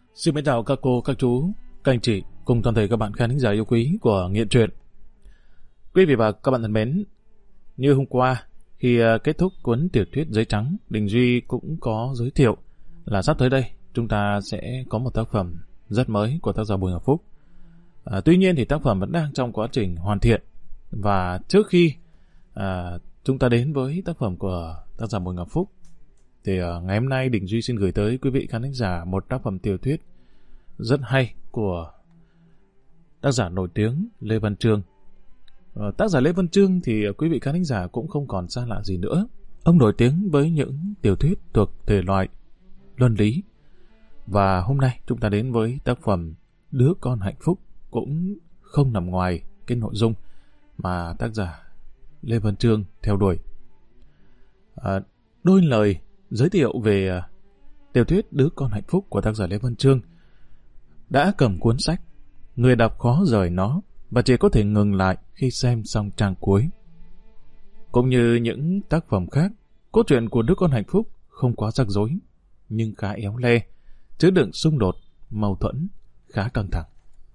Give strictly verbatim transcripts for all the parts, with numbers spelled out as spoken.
Xin mến chào các cô, các chú, các anh chị cùng toàn thể các bạn khán thính giả yêu quý của Nghiện Truyện. Quý vị và các bạn thân mến, như hôm qua khi kết thúc cuốn tiểu thuyết Giấy Trắng, Đình Duy cũng có giới thiệu là sắp tới đây chúng ta sẽ có một tác phẩm rất mới của tác giả Bùi Ngọc Phúc. À, tuy nhiên thì tác phẩm vẫn đang trong quá trình hoàn thiện, và trước khi à, chúng ta đến với tác phẩm của tác giả Bùi Ngọc Phúc thì uh, ngày hôm nay Đình Duy xin gửi tới quý vị khán thính giả một tác phẩm tiểu thuyết rất hay của tác giả nổi tiếng Lê Văn Chương. Uh, tác giả Lê Văn Chương thì uh, quý vị khán thính giả cũng không còn xa lạ gì nữa. Ông nổi tiếng với những tiểu thuyết thuộc thể loại luân lý. Và hôm nay chúng ta đến với tác phẩm Đứa Con Hạnh Phúc, cũng không nằm ngoài cái nội dung mà tác giả Lê Văn Chương theo đuổi. Uh, đôi lời giới thiệu về uh, tiểu thuyết Đứa Con Hạnh Phúc của tác giả Lê Văn Chương. Đã cầm cuốn sách, người đọc khó rời nó và chỉ có thể ngừng lại khi xem xong trang cuối. Cũng như những tác phẩm khác, cốt truyện của Đứa Con Hạnh Phúc không quá rắc rối, nhưng khá éo le, chứa đựng xung đột, mâu thuẫn, khá căng thẳng.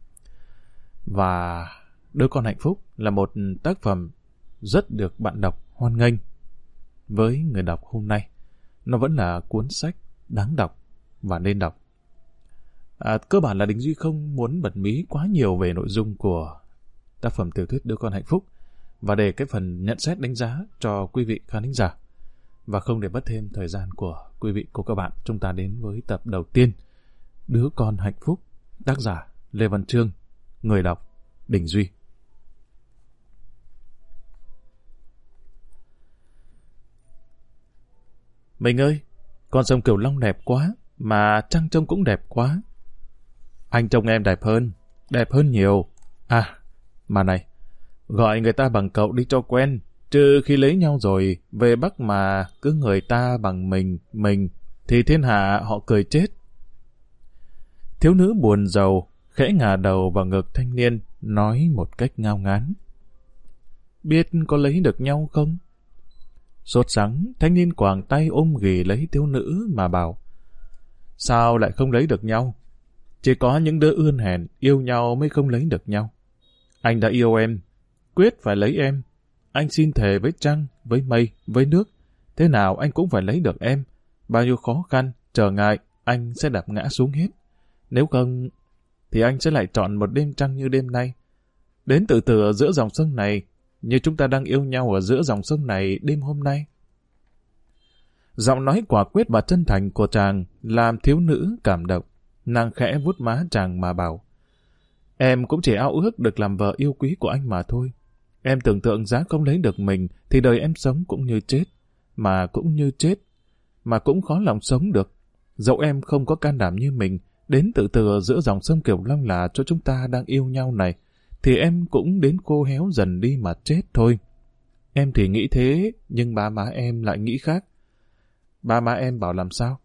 Và Đứa Con Hạnh Phúc là một tác phẩm rất được bạn đọc hoan nghênh. Với người đọc hôm nay, nó vẫn là cuốn sách đáng đọc và nên đọc. À, cơ bản là Đình Duy không muốn bật mí quá nhiều về nội dung của tác phẩm tiểu thuyết Đứa Con Hạnh Phúc và để cái phần nhận xét đánh giá cho quý vị khán thính giả. Và không để mất thêm thời gian của quý vị cô các bạn, chúng ta đến với tập đầu tiên, Đứa Con Hạnh Phúc, tác giả Lê Văn Chương, người đọc Đình Duy. Mình ơi, con sông Cửu Long đẹp quá, mà trăng trông cũng đẹp quá. Anh trông em đẹp hơn, đẹp hơn nhiều. À, mà này, gọi người ta bằng cậu đi cho quen, chứ khi lấy nhau rồi, về Bắc mà cứ người ta bằng mình, mình, thì thiên hạ họ cười chết. Thiếu nữ buồn rầu, khẽ ngả đầu vào ngực thanh niên, nói một cách ngao ngán. Biết có lấy được nhau không? Sốt sắng, thanh niên quàng tay ôm ghì lấy thiếu nữ mà bảo. Sao lại không lấy được nhau? Chỉ có những đứa ươn hèn yêu nhau mới không lấy được nhau. Anh đã yêu em, quyết phải lấy em. Anh xin thề với trăng, với mây, với nước. Thế nào anh cũng phải lấy được em. Bao nhiêu khó khăn, trở ngại, anh sẽ đạp ngã xuống hết. Nếu không, thì anh sẽ lại chọn một đêm trăng như đêm nay. Đến từ từ ở giữa dòng sông này, như chúng ta đang yêu nhau ở giữa dòng sông này đêm hôm nay. Giọng nói quả quyết và chân thành của chàng làm thiếu nữ cảm động. Nàng khẽ vuốt má chàng mà bảo. Em cũng chỉ ao ước được làm vợ yêu quý của anh mà thôi. Em tưởng tượng giá không lấy được mình thì đời em sống cũng như chết. Mà cũng như chết. Mà cũng khó lòng sống được. Dẫu em không có can đảm như mình, đến từ từ ở giữa dòng sông Cửu Long là cho chúng ta đang yêu nhau này, thì em cũng đến khô héo dần đi mà chết thôi. Em thì nghĩ thế, nhưng ba má em lại nghĩ khác. Ba má em bảo làm sao?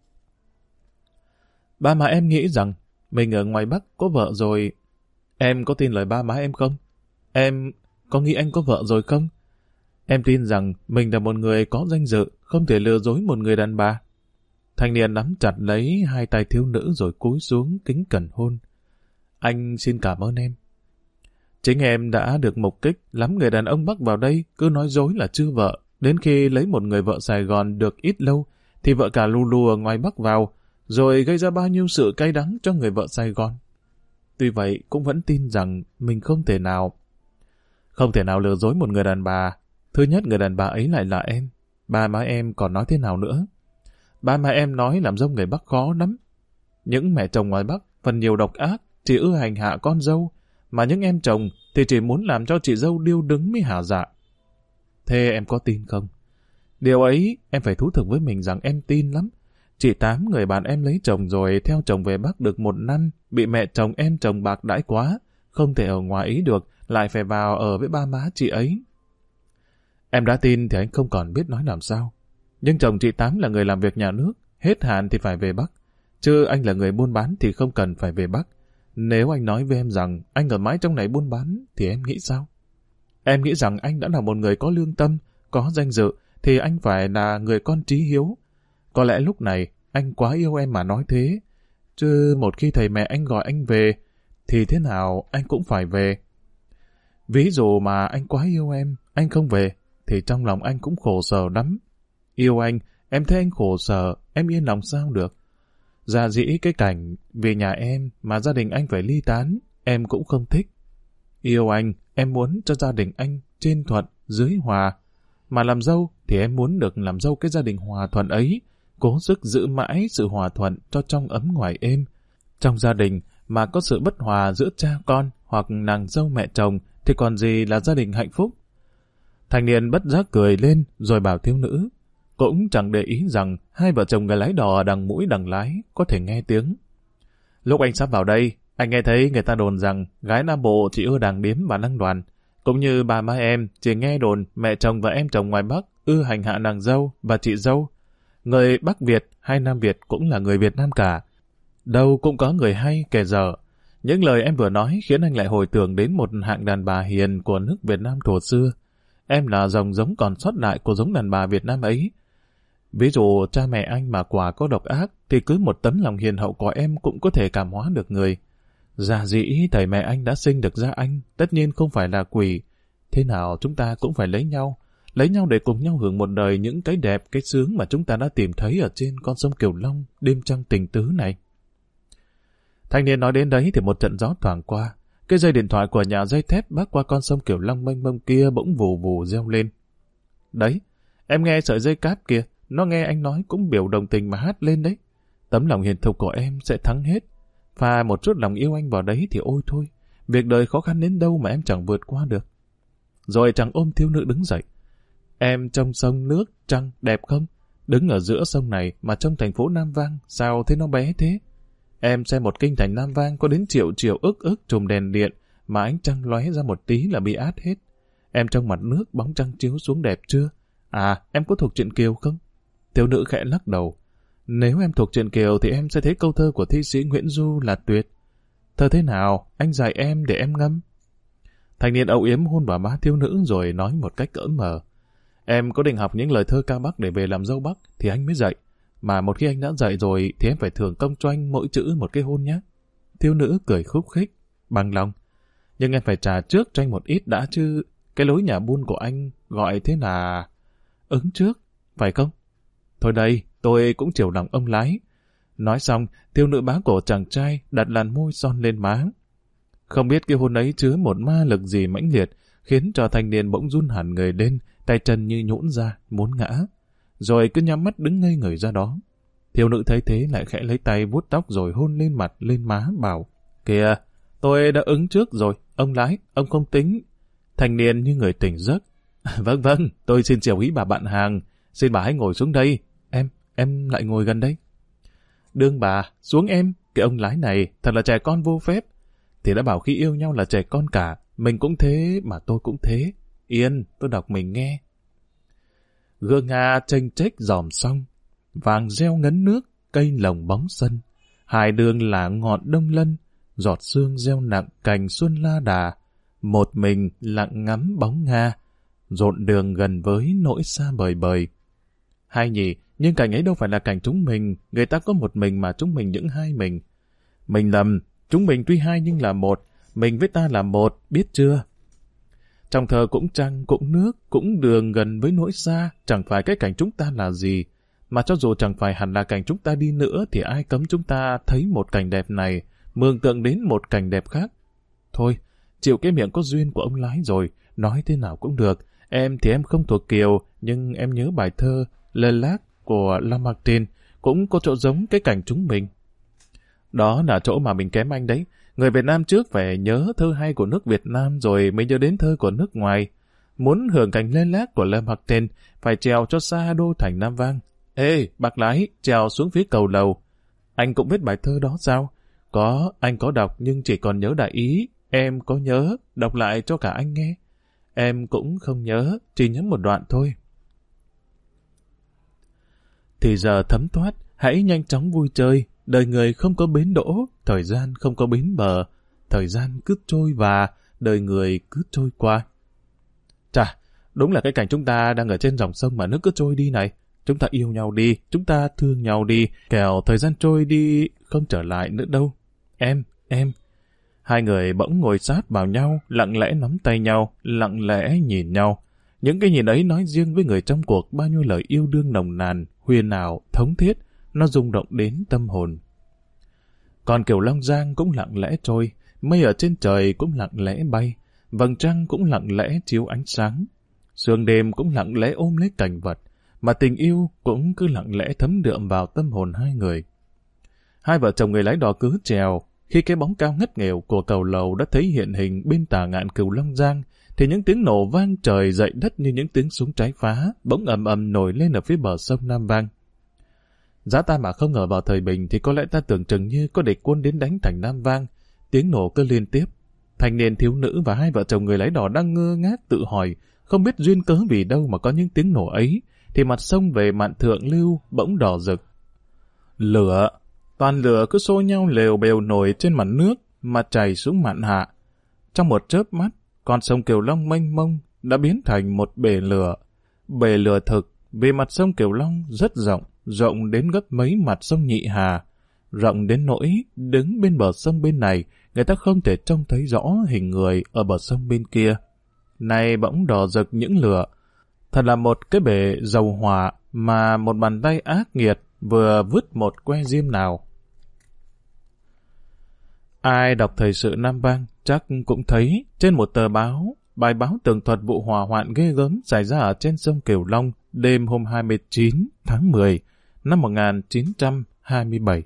Ba má em nghĩ rằng mình ở ngoài Bắc có vợ rồi. Em có tin lời ba má em không? Em có nghĩ anh có vợ rồi không? Em tin rằng mình là một người có danh dự, không thể lừa dối một người đàn bà. Thanh niên nắm chặt lấy hai tay thiếu nữ rồi cúi xuống kính cẩn hôn. Anh xin cảm ơn em. Chính em đã được mục kích lắm người đàn ông Bắc vào đây cứ nói dối là chưa vợ. Đến khi lấy một người vợ Sài Gòn được ít lâu thì vợ cả lù lù ở ngoài Bắc vào, rồi gây ra bao nhiêu sự cay đắng cho người vợ Sài Gòn. Tuy vậy cũng vẫn tin rằng mình không thể nào không thể nào lừa dối một người đàn bà. Thứ nhất, người đàn bà ấy lại là em. Ba má em còn nói thế nào nữa? Ba má em nói làm dâu người Bắc khó lắm. Những mẹ chồng ngoài Bắc phần nhiều độc ác, chỉ ưa hành hạ con dâu, mà những em chồng thì chỉ muốn làm cho chị dâu điêu đứng mới hả dạ. Thế em có tin không? Điều ấy em phải thú thực với mình rằng em tin lắm. Chị Tám, người bạn em lấy chồng rồi theo chồng về Bắc được một năm, bị mẹ chồng em chồng bạc đãi quá, không thể ở ngoài ý được, lại phải vào ở với ba má chị ấy. Em đã tin thì anh không còn biết nói làm sao. Nhưng chồng chị Tám là người làm việc nhà nước, hết hạn thì phải về Bắc. Chứ anh là người buôn bán thì không cần phải về Bắc. Nếu anh nói với em rằng anh ở mãi trong này buôn bán, thì em nghĩ sao? Em nghĩ rằng anh đã là một người có lương tâm, có danh dự, thì anh phải là người con trí hiếu. Có lẽ lúc này anh quá yêu em mà nói thế. chứ một khi thầy mẹ anh gọi anh về, thì thế nào anh cũng phải về. Ví dụ mà anh quá yêu em, anh không về, thì trong lòng anh cũng khổ sở lắm. Yêu anh, em thấy anh khổ sở, em yên lòng sao được. Dạ dĩ cái cảnh vì nhà em mà gia đình anh phải ly tán, em cũng không thích. Yêu anh, em muốn cho gia đình anh trên thuận, dưới hòa. Mà làm dâu thì em muốn được làm dâu cái gia đình hòa thuận ấy, cố sức giữ mãi sự hòa thuận cho trong ấm ngoài êm. Trong gia đình mà có sự bất hòa giữa cha con hoặc nàng dâu mẹ chồng thì còn gì là gia đình hạnh phúc. Thanh niên bất giác cười lên rồi bảo thiếu nữ, cũng chẳng để ý rằng hai vợ chồng người lái đò đằng mũi đằng lái có thể nghe tiếng. Lúc anh sắp vào đây, anh nghe thấy người ta đồn rằng gái Nam Bộ chỉ ưa đàng điếm và lăng đoàn, cũng như bà má em chỉ nghe đồn mẹ chồng và em chồng ngoài Bắc ưa hành hạ nàng dâu và chị dâu. Người Bắc Việt hay Nam Việt cũng là người Việt Nam cả. Đâu cũng có người hay kẻ dở. Những lời em vừa nói khiến anh lại hồi tưởng đến một hạng đàn bà hiền của nước Việt Nam thuở xưa. Em là dòng giống còn sót lại của giống đàn bà Việt Nam ấy. Ví dụ cha mẹ anh mà quả có độc ác thì cứ một tấm lòng hiền hậu của em cũng có thể cảm hóa được người. Dạ dĩ thầy mẹ anh đã sinh được ra anh, tất nhiên không phải là quỷ. Thế nào chúng ta cũng phải lấy nhau, lấy nhau để cùng nhau hưởng một đời những cái đẹp, cái sướng mà chúng ta đã tìm thấy ở trên con sông Cửu Long đêm trăng tình tứ này. Thanh niên nói đến đấy thì một trận gió thoảng qua, cái dây điện thoại của nhà dây thép bắc qua con sông Cửu Long mênh mông kia bỗng vù vù reo lên. Đấy, em nghe sợi dây cáp kia, nó nghe anh nói cũng biểu đồng tình mà hát lên đấy. Tấm lòng hiền thục của em sẽ thắng hết. Pha một chút lòng yêu anh vào đấy thì ôi thôi, việc đời khó khăn đến đâu mà em chẳng vượt qua được. Rồi chàng ôm thiếu nữ đứng dậy. Em trông sông nước trăng đẹp không? Đứng ở giữa sông này mà trông thành phố Nam Vang, sao thế nó bé thế? Em xem một kinh thành Nam Vang có đến triệu triệu ức ức chùm đèn điện mà ánh trăng lóe ra một tí là bị át hết. Em trong mặt nước bóng trăng chiếu xuống đẹp chưa? À, em có thuộc truyện Kiều không? Thiếu nữ khẽ lắc đầu. Nếu em thuộc truyện Kiều thì em sẽ thấy câu thơ của thi sĩ Nguyễn Du là tuyệt. Thơ thế nào? Anh dạy em để em ngâm. Thanh niên âu yếm hôn vào má thiếu nữ rồi nói một cách cỡ mờ. Em có định học những lời thơ ca Bắc để về làm dâu Bắc thì anh mới dạy. Mà một khi anh đã dạy rồi thì em phải thưởng công cho anh mỗi chữ một cái hôn nhé. Thiếu nữ cười khúc khích, bằng lòng. Nhưng em phải trả trước cho anh một ít đã chứ. Cái lối nhà buôn của anh gọi thế là ứng trước, phải không? Thôi đây, tôi cũng chiều lòng ông lái. Nói xong, thiếu nữ bá cổ chàng trai đặt làn môi son lên má. Không biết cái hôn ấy chứa một ma lực gì mãnh liệt, khiến cho thanh niên bỗng run hẳn người lên, tay chân như nhũn ra, muốn ngã. Rồi cứ nhắm mắt đứng ngây người ra đó. Thiếu nữ thấy thế lại khẽ lấy tay vuốt tóc rồi hôn lên mặt, lên má, bảo: Kìa, tôi đã ứng trước rồi, ông lái, ông không tính. Thanh niên như người tỉnh giấc. Vâng vâng, tôi xin chào ý bà bạn hàng, xin bà hãy ngồi xuống đây. Em, em lại ngồi gần đây. Đương bà, xuống em, cái ông lái này thật là trẻ con vô phép. Thì đã bảo khi yêu nhau là trẻ con cả, mình cũng thế mà tôi cũng thế. Yên, tôi đọc mình nghe. Gương Nga chênh chếch dòm sông, vàng reo ngấn nước, cây lồng bóng sân. Hai đường là ngọn đông lân, giọt sương reo nặng cành xuân la đà. Một mình lặng ngắm bóng Nga, rộn đường gần với nỗi xa bời bời. Hay nhỉ, nhưng cảnh ấy đâu phải là cảnh chúng mình, người ta có một mình mà chúng mình những hai mình. Mình lầm, chúng mình tuy hai nhưng là một, mình với ta là một, biết chưa? Trong thơ cũng trăng, cũng nước, cũng đường gần với nỗi xa, chẳng phải cái cảnh chúng ta là gì. Mà cho dù chẳng phải hẳn là cảnh chúng ta đi nữa thì ai cấm chúng ta thấy một cảnh đẹp này, mường tượng đến một cảnh đẹp khác. Thôi, chịu cái miệng có duyên của ông lái rồi, nói thế nào cũng được. Em thì em không thuộc Kiều, nhưng em nhớ bài thơ Le Lac của Lamartine cũng có chỗ giống cái cảnh chúng mình. Đó là chỗ mà mình kém anh đấy. Người Việt Nam trước phải nhớ thơ hay của nước Việt Nam rồi mới nhớ đến thơ của nước ngoài. Muốn hưởng cảnh Le Lac của Lamartine phải trèo cho xa đô thành Nam Vang. Ê, bác lái, trèo xuống phía cầu lầu. Anh cũng biết bài thơ đó sao? Có, anh có đọc nhưng chỉ còn nhớ đại ý. Em có nhớ, đọc lại cho cả anh nghe. Em cũng không nhớ, chỉ nhớ một đoạn thôi. Thì giờ thấm thoát, hãy nhanh chóng vui chơi. Đời người không có bến đỗ, thời gian không có bến bờ. Thời gian cứ trôi và đời người cứ trôi qua. Chà, đúng là cái cảnh chúng ta đang ở trên dòng sông mà nước cứ trôi đi này. chúng ta yêu nhau đi, chúng ta thương nhau đi, kẻo thời gian trôi đi không trở lại nữa đâu. Em, em. Hai người bỗng ngồi sát vào nhau, lặng lẽ nắm tay nhau, lặng lẽ nhìn nhau. Những cái nhìn ấy nói riêng với người trong cuộc bao nhiêu lời yêu đương nồng nàn, huyền ảo, thống thiết, nó rung động đến tâm hồn. Còn Kiều Long Giang cũng lặng lẽ trôi, mây ở trên trời cũng lặng lẽ bay, vầng trăng cũng lặng lẽ chiếu ánh sáng. Sương đêm cũng lặng lẽ ôm lấy cảnh vật, mà tình yêu cũng cứ lặng lẽ thấm đượm vào tâm hồn hai người. Hai vợ chồng người lái đò cứ trèo, khi cái bóng cao ngất nghèo của cầu lầu đã thấy hiện hình bên tà ngạn Cửu Long Giang, thì những tiếng nổ vang trời dậy đất như những tiếng súng trái phá, bỗng ầm ầm nổi lên ở phía bờ sông Nam Vang. Giá ta mà không ngờ vào thời bình thì có lẽ ta tưởng chừng như có địch quân đến đánh thành Nam Vang. Tiếng nổ cứ liên tiếp. Thanh niên thiếu nữ và hai vợ chồng người lái đò đang ngơ ngác tự hỏi, không biết duyên cớ vì đâu mà có những tiếng nổ ấy, thì mặt sông về mạn thượng lưu bỗng đỏ rực. Lửa, toàn lửa cứ xô nhau lều bèo nổi trên mặt nước mà chảy xuống mạn hạ. Trong một chớp mắt, con sông Kiều Long mênh mông đã biến thành một bể lửa. Bể lửa thực vì mặt sông Kiều Long rất rộng, rộng đến gấp mấy mặt sông Nhị Hà, rộng đến nỗi đứng bên bờ sông bên này, người ta không thể trông thấy rõ hình người ở bờ sông bên kia. Này bỗng đỏ rực những lửa, thật là một cái bể dầu hỏa mà một bàn tay ác nghiệt vừa vứt một que diêm nào. Ai đọc thời sự Nam Vang chắc cũng thấy trên một tờ báo, bài báo tường thuật vụ hỏa hoạn ghê gớm xảy ra ở trên sông Kiều Long đêm hôm hai mươi chín tháng mười năm một nghìn chín trăm hai mươi bảy.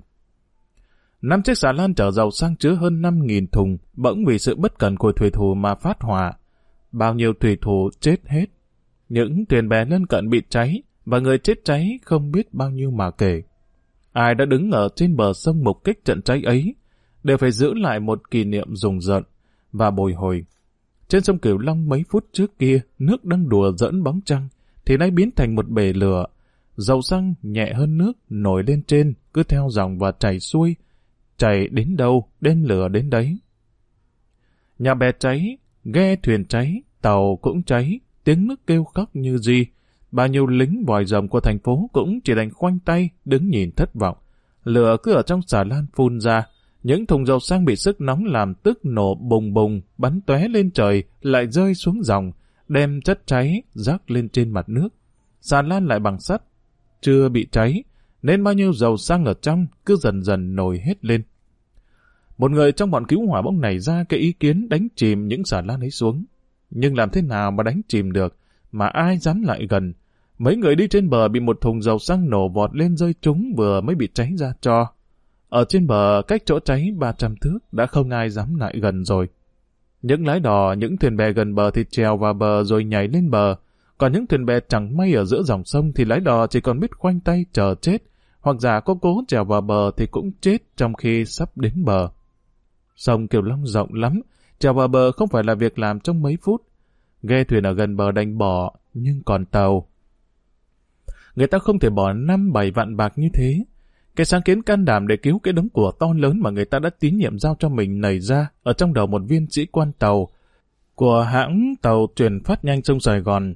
Năm chiếc xà lan chở dầu xăng chứa hơn năm nghìn thùng bỗng vì sự bất cẩn của thủy thủ mà phát hỏa. Bao nhiêu thủy thủ chết hết. Những thuyền bè lân cận bị cháy và người chết cháy không biết bao nhiêu mà kể. Ai đã đứng ở trên bờ sông mục kích trận cháy ấy đều phải giữ lại một kỷ niệm rùng rợn và bồi hồi. Trên sông Cửu Long mấy phút trước kia nước đang đùa giỡn bóng trăng thì nay biến thành một bể lửa. Dầu xăng nhẹ hơn nước nổi lên trên, cứ theo dòng và chảy xuôi, chảy đến đâu đem lửa đến đấy. Nhà bè cháy, ghe thuyền cháy, tàu cũng cháy, tiếng nước kêu khóc như gì. Bao nhiêu lính vòi rồng của thành phố cũng chỉ đành khoanh tay đứng nhìn thất vọng. Lửa cứ ở trong xà lan phun ra, những thùng dầu xăng bị sức nóng làm tức nổ bùng bùng, bắn tóe lên trời, lại rơi xuống dòng, đem chất cháy rác lên trên mặt nước. Xà lan lại bằng sắt, chưa bị cháy, nên bao nhiêu dầu xăng ở trong cứ dần dần nổi hết lên. Một người trong bọn cứu hỏa bỗng nảy ra cái ý kiến đánh chìm những xà lan ấy xuống. Nhưng làm thế nào mà đánh chìm được, mà ai dám lại gần. Mấy người đi trên bờ bị một thùng dầu xăng nổ vọt lên rơi trúng vừa mới bị cháy ra tro. Ở trên bờ cách chỗ cháy ba trăm thước đã không ai dám lại gần rồi. Những lái đò, những thuyền bè gần bờ thì trèo vào bờ rồi nhảy lên bờ. Còn những thuyền bè chẳng may ở giữa dòng sông thì lái đò chỉ còn biết khoanh tay chờ chết, hoặc giả có cố trèo vào bờ thì cũng chết trong khi sắp đến bờ. Sông Kiều Long rộng lắm, trèo vào bờ không phải là việc làm trong mấy phút. Ghe thuyền ở gần bờ đành bỏ, nhưng còn tàu. Người ta không thể bỏ năm bảy vạn bạc như thế. Cái sáng kiến can đảm để cứu cái đống của to lớn mà người ta đã tín nhiệm giao cho mình nảy ra ở trong đầu một viên sĩ quan tàu của hãng tàu chuyển phát nhanh sông Sài Gòn.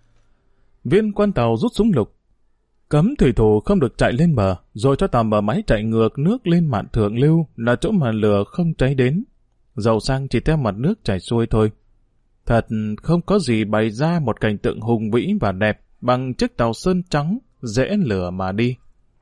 Viên quan tàu rút súng lục, cấm thủy thủ không được chạy lên bờ, rồi cho tàu bờ máy chạy ngược nước lên mạn thượng lưu là chỗ mà lửa không cháy đến. Dầu xăng chỉ theo mặt nước chảy xuôi thôi. Thật không có gì bày ra một cảnh tượng hùng vĩ và đẹp bằng chiếc tàu sơn trắng dễ lửa mà đi.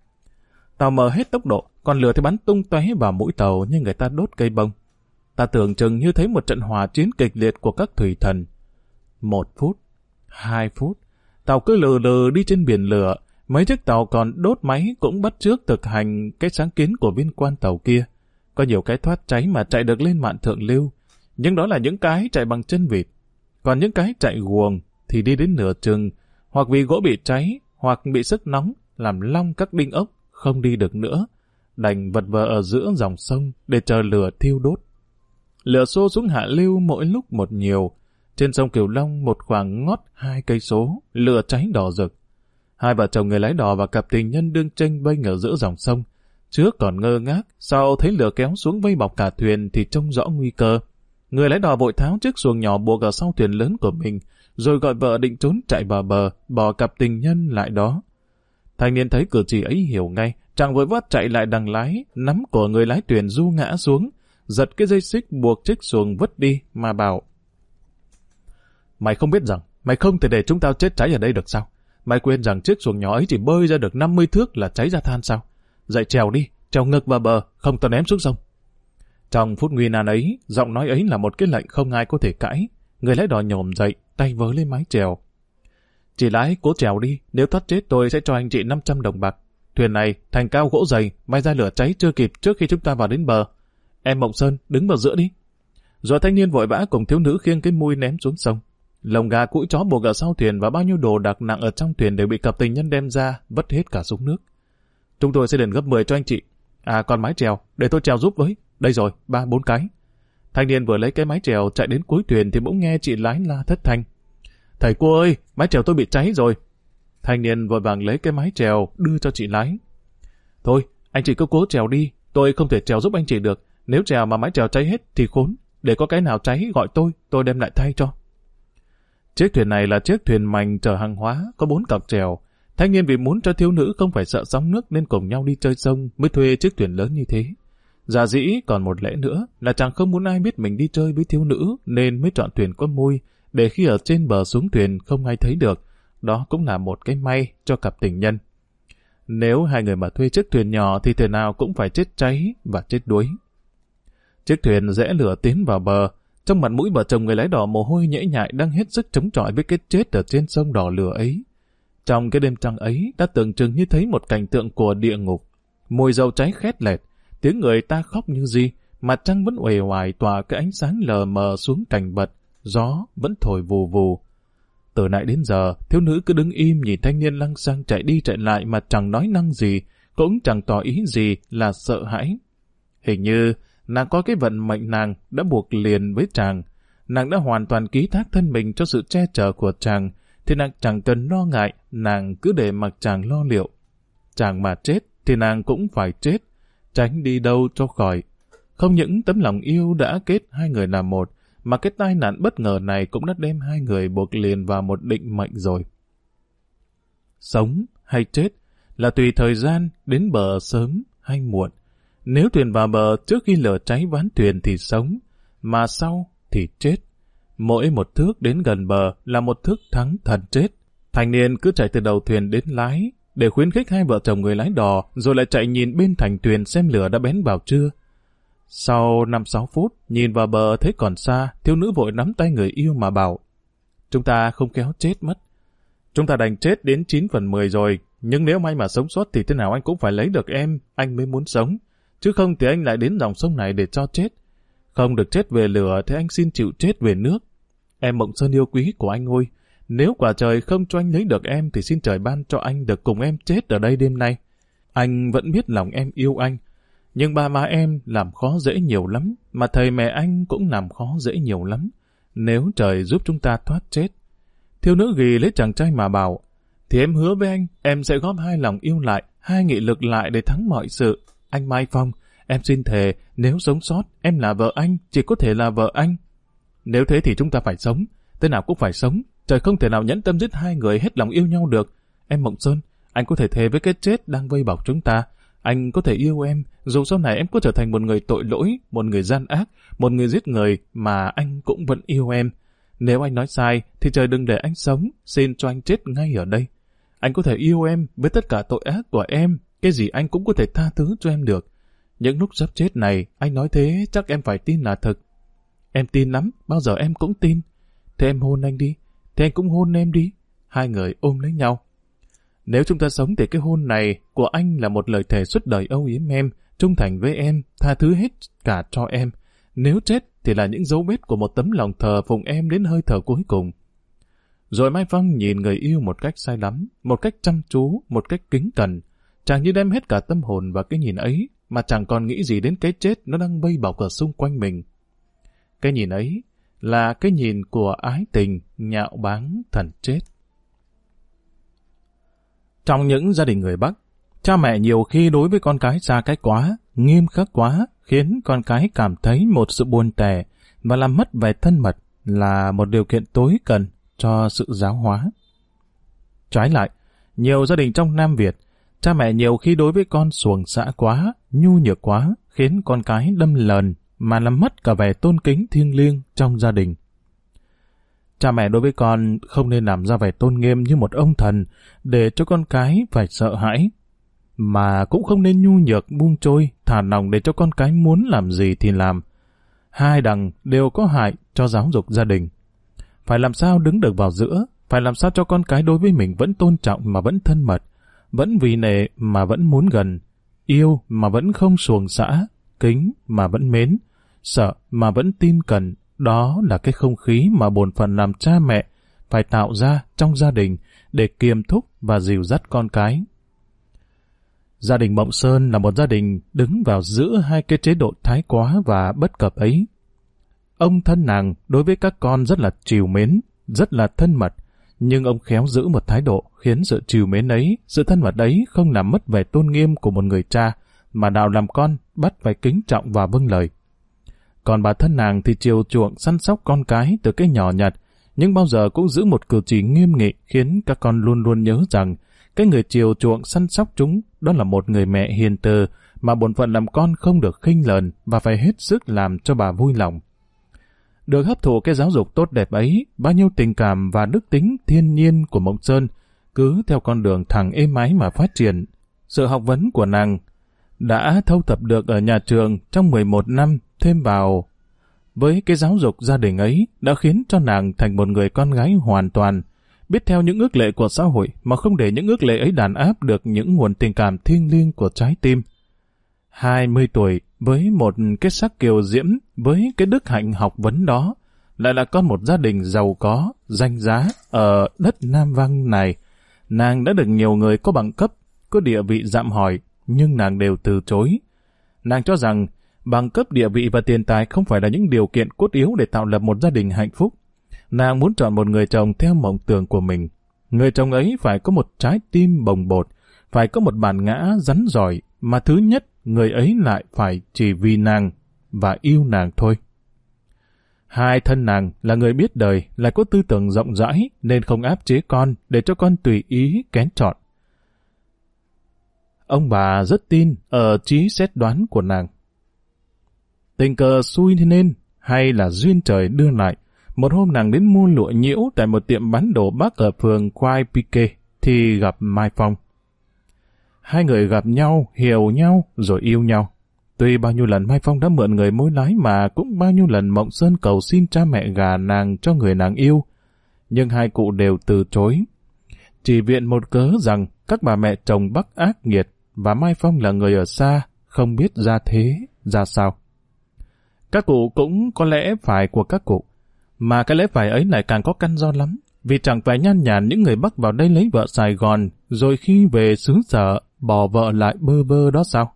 Tàu mở hết tốc độ, còn lửa thì bắn tung tóe vào mũi tàu như người ta đốt cây bông. Ta tưởng chừng như thấy một trận hỏa chiến kịch liệt của các thủy thần. Một phút, hai phút, tàu cứ lừ lừ đi trên biển lửa. Mấy chiếc tàu còn đốt máy cũng bắt chước thực hành cái sáng kiến của viên quan tàu kia. Có nhiều cái thoát cháy mà chạy được lên mạn thượng lưu, nhưng đó là những cái chạy bằng chân vịt. Còn những cái chạy guồng thì đi đến nửa chừng, hoặc vì gỗ bị cháy, hoặc bị sức nóng, làm long các đinh ốc, không đi được nữa, đành vật vờ ở giữa dòng sông để chờ lửa thiêu đốt. Lửa xô xuống hạ lưu mỗi lúc một nhiều. Trên sông Kiều Long một khoảng ngót hai cây số, lửa cháy đỏ rực. Hai vợ chồng người lái đò và cặp tình nhân đương chênh vênh ở giữa dòng sông. Trước còn ngơ ngác, sau thấy lửa kéo xuống vây bọc cả thuyền thì trông rõ nguy cơ. Người lái đò vội tháo chiếc xuồng nhỏ buộc ở sau thuyền lớn của mình, rồi gọi vợ định trốn chạy vào bờ, bỏ cặp tình nhân lại đó. Thanh niên thấy cử chỉ ấy hiểu ngay, chàng vội vã chạy lại đằng lái, nắm cổ người lái thuyền du ngã xuống, giật cái dây xích buộc chiếc xuồng vứt đi mà bảo: Mày không biết rằng mày không thể để chúng tao chết cháy ở đây được sao? Mày quên rằng chiếc xuồng nhỏ ấy chỉ bơi ra được năm mươi thước là cháy ra than sao? Dậy trèo đi, trèo ngược vào bờ, không tao ném xuống sông. Trong phút nguy nan ấy, giọng nói ấy là một cái lệnh không ai có thể cãi. Người lái đò nhổm dậy, tay vớ lên mái chèo. Chị lái cố trèo đi, nếu thoát chết tôi sẽ cho anh chị năm trăm đồng bạc. Thuyền này thành cao gỗ dày, may ra lửa cháy chưa kịp trước khi chúng ta vào đến bờ. Em Mộng Sơn đứng vào giữa đi. Rồi thanh niên vội vã cùng thiếu nữ khiêng cái mui ném xuống sông. Lồng gà, cũi chó buộc ở sau thuyền và bao nhiêu đồ đạc nặng ở trong thuyền đều bị cặp tình nhân đem ra, vứt hết cả xuống nước. Chúng tôi sẽ đền gấp mười cho anh chị. À còn mái chèo, để tôi chèo giúp với. Đây rồi, ba bốn cái. Thanh niên vừa lấy cái mái chèo chạy đến cuối thuyền thì bỗng nghe chị lái la thất thanh: Thầy cô ơi, mái chèo tôi bị cháy rồi. Thanh niên vội vàng lấy cái mái chèo đưa cho chị lái. Thôi, anh chị cứ cố chèo đi, tôi không thể chèo giúp anh chị được. Nếu chèo mà mái chèo cháy hết thì khốn. Để có cái nào cháy gọi tôi, tôi đem lại thay cho. Chiếc thuyền này là chiếc thuyền mành chở hàng hóa, có bốn cọc chèo. Thanh niên vì muốn cho thiếu nữ không phải sợ sóng nước nên cùng nhau đi chơi sông mới thuê chiếc thuyền lớn như thế. Giả dĩ còn một lẽ nữa là chàng không muốn ai biết mình đi chơi với thiếu nữ nên mới chọn thuyền có mui, để khi ở trên bờ xuống thuyền không ai thấy được. Đó cũng là một cái may cho cặp tình nhân. Nếu hai người mà thuê chiếc thuyền nhỏ thì thể nào cũng phải chết cháy và chết đuối. Chiếc thuyền rẽ lửa tiến vào bờ. Trong mặt mũi vợ chồng người lái đò mồ hôi nhễ nhại đang hết sức chống chọi với cái chết ở trên sông đỏ lửa ấy. Trong cái đêm trăng ấy đã tưởng chừng như thấy một cảnh tượng của địa ngục. Mùi dầu cháy khét lẹt, tiếng người ta khóc như gì, mặt trăng vẫn uể oải tỏa cái ánh sáng lờ mờ xuống cành bật, gió vẫn thổi vù vù. Từ nãy đến giờ, thiếu nữ cứ đứng im nhìn thanh niên lăng xăng chạy đi chạy lại mà chẳng nói năng gì, cũng chẳng tỏ ý gì là sợ hãi. Hình như nàng có cái vận mệnh nàng đã buộc liền với chàng. Nàng đã hoàn toàn ký thác thân mình cho sự che chở của chàng, thì nàng chẳng cần lo ngại, nàng cứ để mặc chàng lo liệu. Chàng mà chết thì nàng cũng phải chết, tránh đi đâu cho khỏi. Không những tấm lòng yêu đã kết hai người làm một, mà cái tai nạn bất ngờ này cũng đã đem hai người buộc liền vào một định mệnh rồi. Sống hay chết là tùy thời gian đến bờ sớm hay muộn. Nếu thuyền vào bờ trước khi lửa cháy ván thuyền thì sống, mà sau thì chết. Mỗi một thước đến gần bờ là một thước thắng thần chết. Thanh niên cứ chạy từ đầu thuyền đến lái, để khuyến khích hai vợ chồng người lái đò, rồi lại chạy nhìn bên thành thuyền xem lửa đã bén vào chưa. Sau năm sáu phút, nhìn vào bờ thấy còn xa, thiếu nữ vội nắm tay người yêu mà bảo: Chúng ta không khéo chết mất. Chúng ta đành chết đến chín phần mười rồi, nhưng nếu may mà sống sót thì thế nào anh cũng phải lấy được em, anh mới muốn sống. Chứ không thì anh lại đến dòng sông này để cho chết. Không được chết về lửa thì anh xin chịu chết về nước. Em Mộng Sơn yêu quý của anh ơi, nếu quả trời không cho anh lấy được em thì xin trời ban cho anh được cùng em chết ở đây đêm nay. Anh vẫn biết lòng em yêu anh, nhưng ba má em làm khó dễ nhiều lắm, mà thầy mẹ anh cũng làm khó dễ nhiều lắm. Nếu trời giúp chúng ta thoát chết. Thiếu nữ ghi lấy chàng trai mà bảo: Thì em hứa với anh, em sẽ góp hai lòng yêu lại, hai nghị lực lại để thắng mọi sự. Anh Mai Phong, em xin thề, nếu sống sót, em là vợ anh, chỉ có thể là vợ anh. Nếu thế thì chúng ta phải sống, thế nào cũng phải sống. Trời không thể nào nhẫn tâm giết hai người hết lòng yêu nhau được. Em Mộng Sơn, anh có thể thề với cái chết đang vây bọc chúng ta. Anh có thể yêu em, dù sau này em có trở thành một người tội lỗi, một người gian ác, một người giết người, mà anh cũng vẫn yêu em. Nếu anh nói sai, thì trời đừng để anh sống, xin cho anh chết ngay ở đây. Anh có thể yêu em với tất cả tội ác của em, cái gì anh cũng có thể tha thứ cho em được. Những lúc sắp chết này, anh nói thế chắc em phải tin là thật. Em tin lắm, bao giờ em cũng tin. Thế em hôn anh đi, thế anh cũng hôn em đi. Hai người ôm lấy nhau. Nếu chúng ta sống thì cái hôn này của anh là một lời thề suốt đời âu yếm em, trung thành với em, tha thứ hết cả cho em. Nếu chết thì là những dấu vết của một tấm lòng thờ phụng em đến hơi thở cuối cùng. Rồi Mai Phong nhìn người yêu một cách say đắm, một cách chăm chú, một cách kính cẩn. Chàng như đem hết cả tâm hồn vào cái nhìn ấy, mà chẳng còn nghĩ gì đến cái chết nó đang vây bọc ở xung quanh mình. Cái nhìn ấy là cái nhìn của ái tình nhạo báng thần chết. Trong những gia đình người Bắc, cha mẹ nhiều khi đối với con cái xa cách quá, nghiêm khắc quá, khiến con cái cảm thấy một sự buồn tẻ và làm mất vẻ thân mật là một điều kiện tối cần cho sự giáo hóa. Trái lại, nhiều gia đình trong Nam Việt Cha mẹ nhiều khi đối với con xuồng xã quá, nhu nhược quá, khiến con cái đâm lờn mà làm mất cả vẻ tôn kính thiêng liêng trong gia đình. Cha mẹ đối với con không nên làm ra vẻ tôn nghiêm như một ông thần để cho con cái phải sợ hãi, mà cũng không nên nhu nhược buông trôi, thả nòng để cho con cái muốn làm gì thì làm. Hai đằng đều có hại cho giáo dục gia đình. Phải làm sao đứng được vào giữa, phải làm sao cho con cái đối với mình vẫn tôn trọng mà vẫn thân mật, vẫn vì nể mà vẫn muốn gần, yêu mà vẫn không xuồng xã, kính mà vẫn mến, sợ mà vẫn tin cẩn. Đó là cái không khí mà bổn phận làm cha mẹ phải tạo ra trong gia đình để kiềm thúc và dìu dắt con cái. Gia đình Mộng Sơn là một gia đình đứng vào giữa hai cái chế độ thái quá và bất cập ấy. Ông thân nàng đối với các con rất là trìu mến, rất là thân mật, nhưng ông khéo giữ một thái độ khiến sự trìu mến ấy, sự thân mật ấy không làm mất vẻ tôn nghiêm của một người cha, mà đạo làm con bắt phải kính trọng và vâng lời. Còn bà thân nàng thì chiều chuộng săn sóc con cái từ cái nhỏ nhặt, nhưng bao giờ cũng giữ một cử chỉ nghiêm nghị khiến các con luôn luôn nhớ rằng cái người chiều chuộng săn sóc chúng đó là một người mẹ hiền từ mà bổn phận làm con không được khinh lờn và phải hết sức làm cho bà vui lòng. Được hấp thụ cái giáo dục tốt đẹp ấy, bao nhiêu tình cảm và đức tính thiên nhiên của Mộng Sơn cứ theo con đường thẳng êm ái mà phát triển. Sự học vấn của nàng đã thâu thập được ở nhà trường trong mười một năm, thêm vào với cái giáo dục gia đình ấy đã khiến cho nàng thành một người con gái hoàn toàn, biết theo những ước lệ của xã hội mà không để những ước lệ ấy đàn áp được những nguồn tình cảm thiêng liêng của trái tim. hai mươi tuổi, với một cái sắc kiều diễm, với cái đức hạnh học vấn đó, lại là con một gia đình giàu có, danh giá ở đất Nam Vang này. Nàng đã được nhiều người có bằng cấp, có địa vị dạm hỏi, nhưng nàng đều từ chối. Nàng cho rằng bằng cấp, địa vị và tiền tài không phải là những điều kiện cốt yếu để tạo lập một gia đình hạnh phúc. Nàng muốn chọn một người chồng theo mộng tưởng của mình. Người chồng ấy phải có một trái tim bồng bột, phải có một bản ngã rắn giỏi, mà thứ nhất, người ấy lại phải chỉ vì nàng và yêu nàng thôi. Hai thân nàng là người biết đời, lại có tư tưởng rộng rãi, nên không áp chế con để cho con tùy ý kén chọn. Ông bà rất tin ở trí xét đoán của nàng. Tình cờ xui nên, hay là duyên trời đưa lại, một hôm nàng đến mua lụa nhiễu tại một tiệm bán đồ Bắc ở phường Quai Pique, thì gặp Mai Phong. Hai người gặp nhau, hiểu nhau, rồi yêu nhau. Tuy bao nhiêu lần Mai Phong đã mượn người mối lái, mà cũng bao nhiêu lần Mộng Sơn cầu xin cha mẹ gả nàng cho người nàng yêu, nhưng hai cụ đều từ chối. Chỉ viện một cớ rằng các bà mẹ chồng Bắc ác nghiệt, và Mai Phong là người ở xa, không biết ra thế, ra sao. Các cụ cũng có lẽ phải của các cụ, mà cái lẽ phải ấy lại càng có căn do lắm, vì chẳng phải nhan nhản những người Bắc vào đây lấy vợ Sài Gòn, rồi khi về xứ sở, bỏ vợ lại bơ vơ đó sao?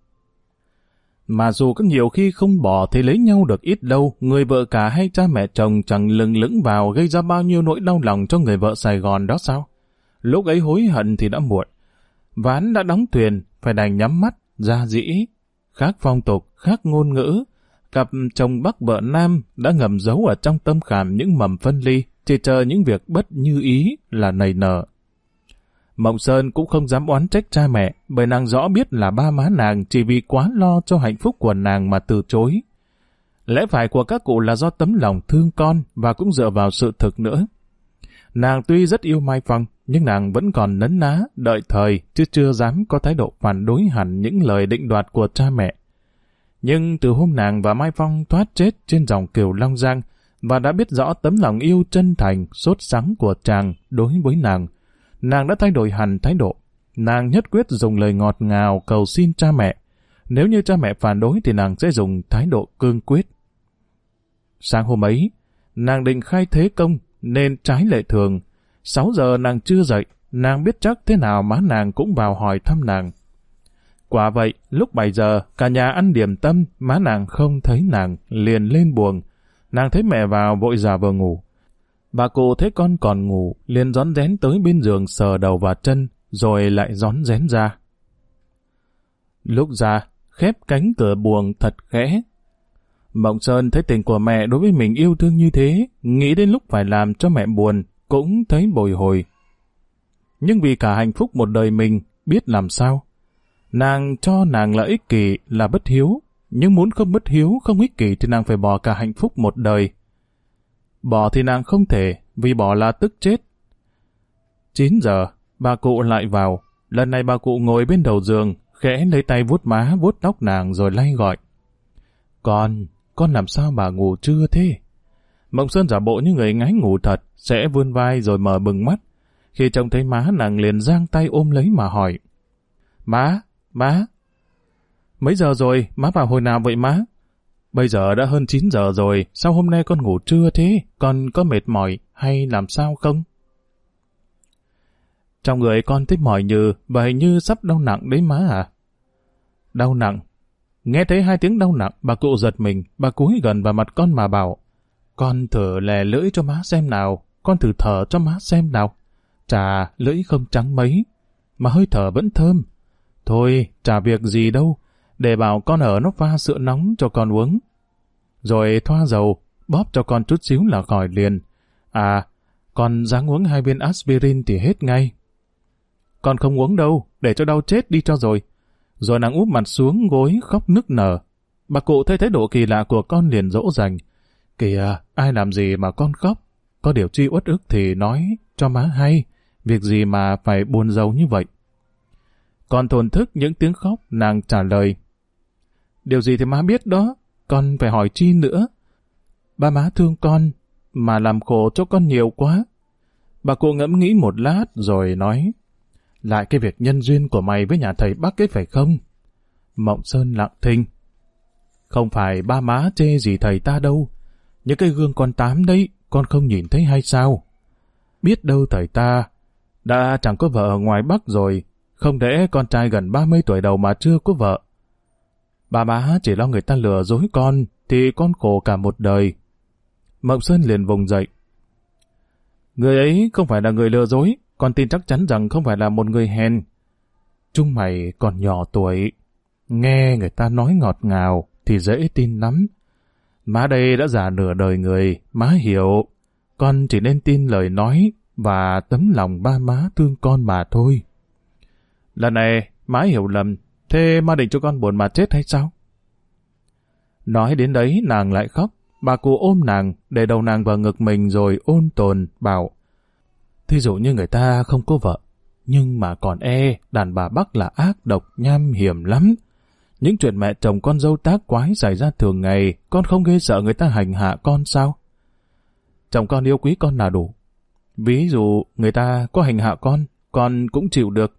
Mà dù có nhiều khi không bỏ thì lấy nhau được ít đâu, người vợ cả hay cha mẹ chồng chẳng lừng lững vào gây ra bao nhiêu nỗi đau lòng cho người vợ Sài Gòn đó sao? Lúc ấy hối hận thì đã muộn. Ván đã đóng thuyền, phải đành nhắm mắt, ra dĩ. Khác phong tục, khác ngôn ngữ, cặp chồng Bắc vợ Nam đã ngầm giấu ở trong tâm khảm những mầm phân ly, chỉ chờ những việc bất như ý là nảy nở. Mộng Sơn cũng không dám oán trách cha mẹ, bởi nàng rõ biết là ba má nàng chỉ vì quá lo cho hạnh phúc của nàng mà từ chối. Lẽ phải của các cụ là do tấm lòng thương con và cũng dựa vào sự thực nữa. Nàng tuy rất yêu Mai Phong, nhưng nàng vẫn còn nấn ná, đợi thời, chứ chưa dám có thái độ phản đối hẳn những lời định đoạt của cha mẹ. Nhưng từ hôm nàng và Mai Phong thoát chết trên dòng Kiều Long Giang và đã biết rõ tấm lòng yêu chân thành, sốt sắng của chàng đối với nàng, nàng đã thay đổi hẳn thái độ. Nàng nhất quyết dùng lời ngọt ngào cầu xin cha mẹ. Nếu như cha mẹ phản đối thì nàng sẽ dùng thái độ cương quyết. Sáng hôm ấy, nàng định khai thế công nên trái lệ thường. Sáu giờ nàng chưa dậy, nàng biết chắc thế nào má nàng cũng vào hỏi thăm nàng. Quả vậy, lúc bảy giờ, cả nhà ăn điểm tâm, má nàng không thấy nàng, liền lên buồng. Nàng thấy mẹ vào vội giả vờ ngủ. Bà cụ thấy con còn ngủ, liền rón rén tới bên giường sờ đầu và chân, rồi lại rón rén ra. Lúc ra, khép cánh cửa buồng thật khẽ. Mộng Sơn thấy tình của mẹ đối với mình yêu thương như thế, nghĩ đến lúc phải làm cho mẹ buồn, cũng thấy bồi hồi. Nhưng vì cả hạnh phúc một đời mình, biết làm sao. Nàng cho nàng là ích kỷ, là bất hiếu, nhưng muốn không bất hiếu, không ích kỷ thì nàng phải bỏ cả hạnh phúc một đời. Bỏ thì nàng không thể, vì bỏ là tức chết. chín giờ, bà cụ lại vào. Lần này bà cụ ngồi bên đầu giường, khẽ lấy tay vuốt má, vuốt tóc nàng rồi lay gọi. Con, con làm sao bà ngủ trưa thế? Mộng Sơn giả bộ như người ngái ngủ thật, sẽ vươn vai rồi mở bừng mắt. Khi trông thấy má, nàng liền giang tay ôm lấy mà hỏi. Má, má. Mấy giờ rồi, má vào hồi nào vậy má? Bây giờ đã hơn chín giờ rồi, sao hôm nay con ngủ trưa thế? Con có mệt mỏi hay làm sao không? Trong người con thấy mỏi nhừ và hình như sắp đau nặng đấy má à? Đau nặng? Nghe thấy hai tiếng đau nặng, bà cụ giật mình, bà cúi gần vào mặt con mà bảo. Con thử lè lưỡi cho má xem nào, con thử thở cho má xem nào. Chà, lưỡi không trắng mấy, mà hơi thở vẫn thơm. Thôi, chả việc gì đâu, để bảo con ở nó pha sữa nóng cho con uống. Rồi thoa dầu, bóp cho con chút xíu là khỏi liền. À, con ráng uống hai viên aspirin thì hết ngay. Con không uống đâu, để cho đau chết đi cho rồi. Rồi nàng úp mặt xuống gối khóc nức nở. Bà cụ thấy thái độ kỳ lạ của con liền dỗ dành. Kìa, ai làm gì mà con khóc? Có điều chi uất ức thì nói cho má hay. Việc gì mà phải buồn rầu như vậy? Con thổn thức những tiếng khóc, nàng trả lời. Điều gì thì má biết đó, con phải hỏi chi nữa. Ba má thương con, mà làm khổ cho con nhiều quá. Bà cụ ngẫm nghĩ một lát rồi nói. Lại cái việc nhân duyên của mày với nhà thầy Bắc ấy phải không? Mộng Sơn lặng thinh. Không phải ba má chê gì thầy ta đâu. Những cái gương con tám đấy, con không nhìn thấy hay sao? Biết đâu thầy ta đã chẳng có vợ ở ngoài Bắc rồi, không lẽ con trai gần ba mươi tuổi đầu mà chưa có vợ. Ba má chỉ lo người ta lừa dối con, thì con khổ cả một đời. Mộng Sơn liền vùng dậy. Người ấy không phải là người lừa dối, con tin chắc chắn rằng không phải là một người hèn. Chúng mày còn nhỏ tuổi, nghe người ta nói ngọt ngào thì dễ tin lắm. Má đây đã già nửa đời người, má hiểu. Con chỉ nên tin lời nói và tấm lòng ba má thương con mà thôi. Lần này, má hiểu lầm, thế má định cho con buồn mà chết hay sao? Nói đến đấy, nàng lại khóc. Bà cụ ôm nàng, để đầu nàng vào ngực mình rồi ôn tồn, bảo. Thí dụ như người ta không có vợ, nhưng mà còn e, đàn bà Bắc là ác độc, nham hiểm lắm. Những chuyện mẹ chồng con dâu tác quái xảy ra thường ngày, con không ghê sợ người ta hành hạ con sao? Chồng con yêu quý con là đủ. Ví dụ người ta có hành hạ con, con cũng chịu được.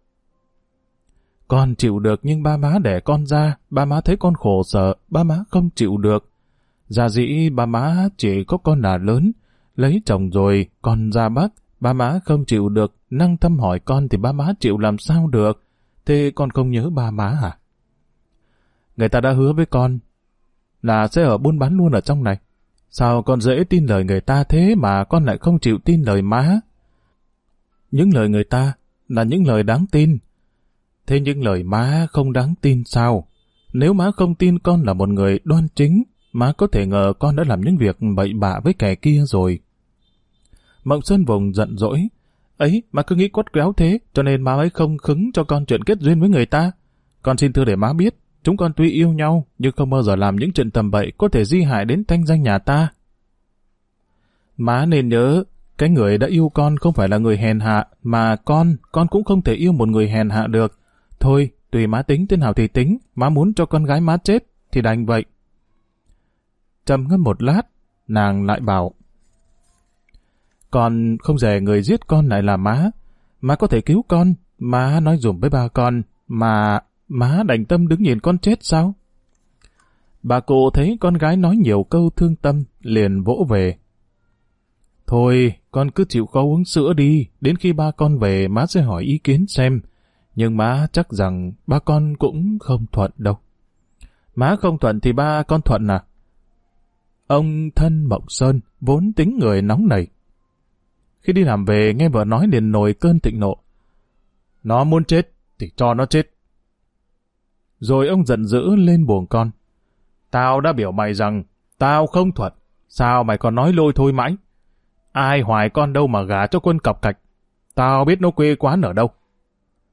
Con chịu được nhưng ba má đẻ con ra, ba má thấy con khổ sở, ba má không chịu được. Giả dĩ ba má chỉ có con là lớn, lấy chồng rồi, con ra Bắc, ba má không chịu được, năng thăm hỏi con thì ba má chịu làm sao được. Thế con không nhớ ba má hả? Người ta đã hứa với con là sẽ ở buôn bán luôn ở trong này. Sao con dễ tin lời người ta thế mà con lại không chịu tin lời má? Những lời người ta là những lời đáng tin. Thế những lời má không đáng tin sao? Nếu má không tin con là một người đoan chính, má có thể ngờ con đã làm những việc bậy bạ với kẻ kia rồi. Mộng Sơn vùng giận dỗi. Ấy, má cứ nghĩ quất kéo thế, cho nên má ấy không khứng cho con chuyện kết duyên với người ta. Con xin thưa để má biết, chúng con tuy yêu nhau, nhưng không bao giờ làm những chuyện tầm bậy có thể di hại đến thanh danh nhà ta. Má nên nhớ, cái người đã yêu con không phải là người hèn hạ, mà con, con cũng không thể yêu một người hèn hạ được. Thôi, tùy má tính thế nào thì tính, má muốn cho con gái má chết, thì đành vậy. Trầm ngâm một lát, nàng lại bảo. Con không dè người giết con lại là má. Má có thể cứu con, má nói dùm với ba con, mà má đành tâm đứng nhìn con chết sao? Bà cụ thấy con gái nói nhiều câu thương tâm, liền vỗ về. Thôi, con cứ chịu khó uống sữa đi, đến khi ba con về má sẽ hỏi ý kiến xem. Nhưng má chắc rằng ba con cũng không thuận đâu. Má không thuận thì ba con thuận à? Ông thân Mộng Sơn vốn tính người nóng nảy. Khi đi làm về nghe vợ nói liền nổi cơn thịnh nộ. Nó muốn chết thì cho nó chết. Rồi ông giận dữ lên buồng con. Tao đã biểu mày rằng tao không thuận. Sao mày còn nói lôi thôi mãi? Ai hoài con đâu mà gả cho quân cọc cạch. Tao biết nó quê quán ở đâu.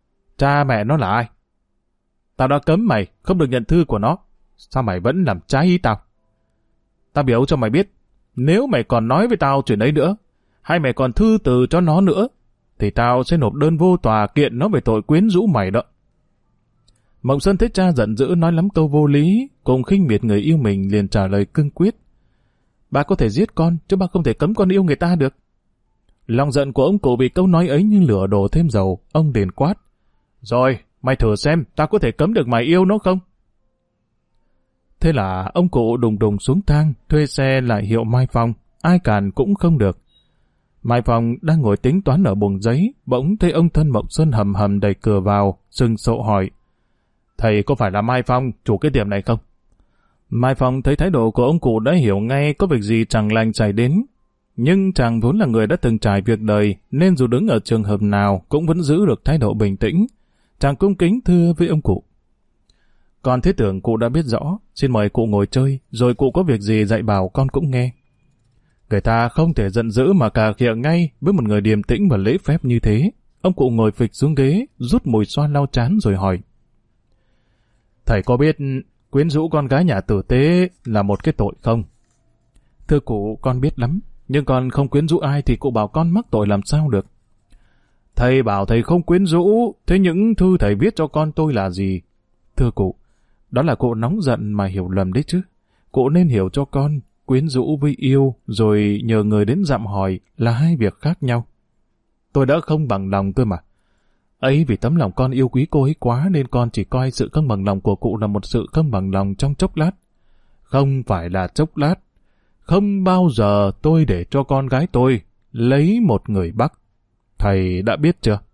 Cha mẹ nó là ai? Tao đã cấm mày không được nhận thư của nó. Sao mày vẫn làm trái ý tao? Tao biểu cho mày biết, nếu mày còn nói với tao chuyện ấy nữa, hay mày còn thư từ cho nó nữa, thì tao sẽ nộp đơn vô tòa kiện nó về tội quyến rũ mày đó. Mộng Sơn thấy cha giận dữ nói lắm câu vô lý, cùng khinh miệt người yêu mình, liền trả lời cương quyết. Ba có thể giết con, chứ ba không thể cấm con yêu người ta được. Lòng giận của ông cụ bị câu nói ấy như lửa đổ thêm dầu, ông liền quát. Rồi, mày thử xem, tao có thể cấm được mày yêu nó không? Thế là ông cụ đùng đùng xuống thang, thuê xe lại hiệu Mai Phong, ai cản cũng không được. Mai Phong đang ngồi tính toán ở buồng giấy, bỗng thấy ông thân Mộng Sơn hầm hầm đẩy cửa vào, sừng sộ hỏi. Thầy có phải là Mai Phong, chủ cái tiệm này không? Mai Phong thấy thái độ của ông cụ đã hiểu ngay có việc gì chẳng lành xảy đến. Nhưng chàng vốn là người đã từng trải việc đời, nên dù đứng ở trường hợp nào cũng vẫn giữ được thái độ bình tĩnh. Chàng cung kính thưa với ông cụ. Con thiết tưởng cụ đã biết rõ, xin mời cụ ngồi chơi, rồi cụ có việc gì dạy bảo con cũng nghe. Người ta không thể giận dữ mà cà khịa ngay với một người điềm tĩnh và lễ phép như thế. Ông cụ ngồi phịch xuống ghế, rút mùi xoa lau trán rồi hỏi. Thầy có biết quyến rũ con gái nhà tử tế là một cái tội không? Thưa cụ, con biết lắm, nhưng con không quyến rũ ai thì cụ bảo con mắc tội làm sao được. Thầy bảo thầy không quyến rũ, thế những thư thầy viết cho con tôi là gì? Thưa cụ, đó là cụ nóng giận mà hiểu lầm đấy chứ. Cụ nên hiểu cho con, quyến rũ với yêu rồi nhờ người đến dặm hỏi là hai việc khác nhau. Tôi đã không bằng lòng tôi mà. Ấy vì tấm lòng con yêu quý cô ấy quá nên con chỉ coi sự không bằng lòng của cụ là một sự không bằng lòng trong chốc lát. Không phải là chốc lát. Không bao giờ tôi để cho con gái tôi lấy một người Bắc. Thầy đã biết chưa?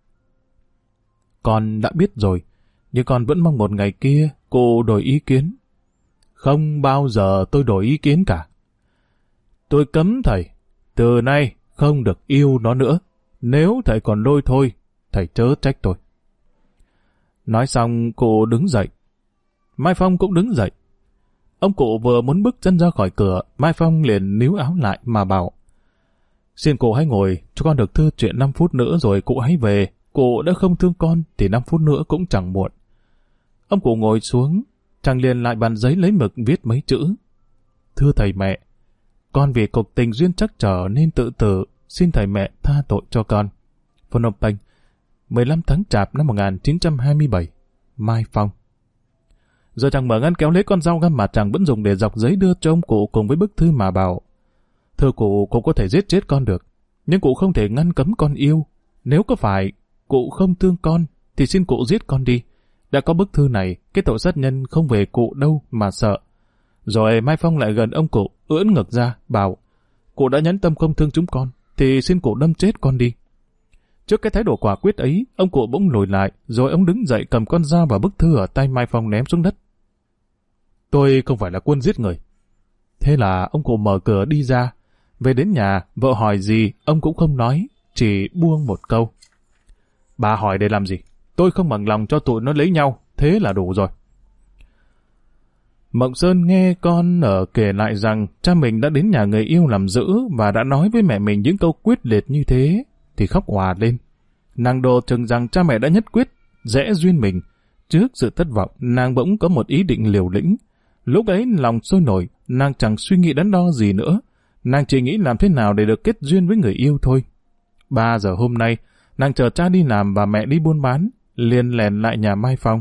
Con đã biết rồi, nhưng con vẫn mong một ngày kia cụ đổi ý kiến. Không bao giờ tôi đổi ý kiến cả. Tôi cấm thầy, từ nay không được yêu nó nữa. Nếu thầy còn lôi thôi, thầy chớ trách tôi. Nói xong, cụ đứng dậy. Mai Phong cũng đứng dậy. Ông cụ vừa muốn bước chân ra khỏi cửa, Mai Phong liền níu áo lại mà bảo. Xin cụ hãy ngồi, cho con được thư chuyện năm phút nữa rồi cụ hãy về. Cụ đã không thương con thì năm phút nữa cũng chẳng muộn. Ông cụ ngồi xuống, chàng liền lại bàn giấy lấy mực viết mấy chữ. Thưa thầy mẹ, con vì cuộc tình duyên trắc trở nên tự tử, xin thầy mẹ tha tội cho con. Phnom Penh, mười lăm tháng Chạp năm một nghìn chín trăm hai mươi bảy. Mai Phong. Rồi chàng mở ngăn kéo lấy con dao găm mà chàng vẫn dùng để dọc giấy đưa cho ông cụ cùng với bức thư mà bảo. Thưa cụ, cụ có thể giết chết con được, nhưng cụ không thể ngăn cấm con yêu. Nếu có phải cụ không thương con, thì xin cụ giết con đi. Đã có bức thư này, cái tội sát nhân không về cụ đâu mà sợ. Rồi Mai Phong lại gần ông cụ, ưỡn ngực ra, bảo, cụ đã nhẫn tâm không thương chúng con, thì xin cụ đâm chết con đi. Trước cái thái độ quả quyết ấy, ông cụ bỗng lùi lại, rồi ông đứng dậy cầm con dao và bức thư ở tay Mai Phong ném xuống đất. Tôi không phải là quân giết người. Thế là ông cụ mở cửa đi ra. Về đến nhà, vợ hỏi gì, ông cũng không nói, chỉ buông một câu. Bà hỏi để làm gì? Tôi không bằng lòng cho tụi nó lấy nhau, thế là đủ rồi. Mộng Sơn nghe con ở kể lại rằng cha mình đã đến nhà người yêu làm dữ và đã nói với mẹ mình những câu quyết liệt như thế, thì khóc òa lên. Nàng đồ chừng rằng cha mẹ đã nhất quyết, rẽ duyên mình. Trước sự thất vọng, nàng bỗng có một ý định liều lĩnh. Lúc ấy lòng sôi nổi, nàng chẳng suy nghĩ đắn đo gì nữa. Nàng chỉ nghĩ làm thế nào để được kết duyên với người yêu thôi. Ba giờ hôm nay, nàng chờ cha đi làm và mẹ đi buôn bán, liền lèn lại nhà Mai Phong.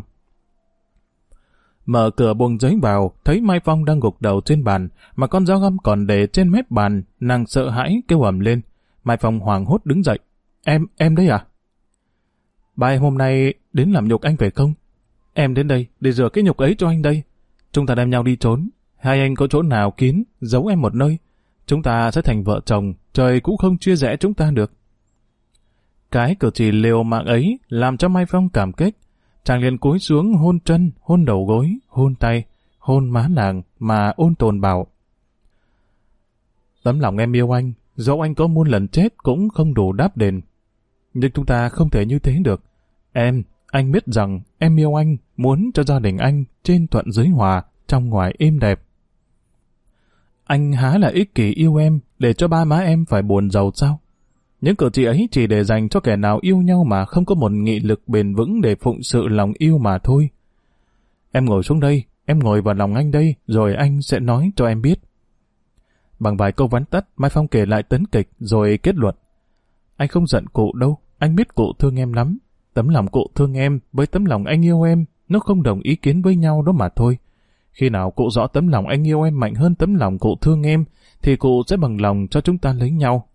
Mở cửa buồng giấy vào, thấy Mai Phong đang gục đầu trên bàn, mà con dao găm còn để trên mép bàn, nàng sợ hãi kêu ầm lên. Mai Phong hoảng hốt đứng dậy. Em, em đấy à? Ba em hôm nay đến làm nhục anh phải không? Em đến đây để rửa cái nhục ấy cho anh đây. Chúng ta đem nhau đi trốn. Hai anh có chỗ nào kín, giấu em một nơi. Chúng ta sẽ thành vợ chồng, trời cũng không chia rẽ chúng ta được. Cái cử chỉ liều mạng ấy làm cho Mai Phong cảm kích. Chàng liền cúi xuống hôn chân, hôn đầu gối, hôn tay, hôn má nàng mà ôn tồn bảo. Tấm lòng em yêu anh, dẫu anh có muôn lần chết cũng không đủ đáp đền. Nhưng chúng ta không thể như thế được. Em, anh biết rằng em yêu anh, muốn cho gia đình anh trên thuận dưới hòa, trong ngoài êm đẹp. Anh há là ích kỷ yêu em để cho ba má em phải buồn giàu sao? Những cử chỉ ấy chỉ để dành cho kẻ nào yêu nhau mà không có một nghị lực bền vững để phụng sự lòng yêu mà thôi. Em ngồi xuống đây, em ngồi vào lòng anh đây, rồi anh sẽ nói cho em biết. Bằng vài câu vắn tắt, Mai Phong kể lại tấn kịch rồi kết luận. Anh không giận cụ đâu, anh biết cụ thương em lắm. Tấm lòng cụ thương em với tấm lòng anh yêu em, nó không đồng ý kiến với nhau đó mà thôi. Khi nào cụ rõ tấm lòng anh yêu em mạnh hơn tấm lòng cụ thương em, thì cụ sẽ bằng lòng cho chúng ta lấy nhau.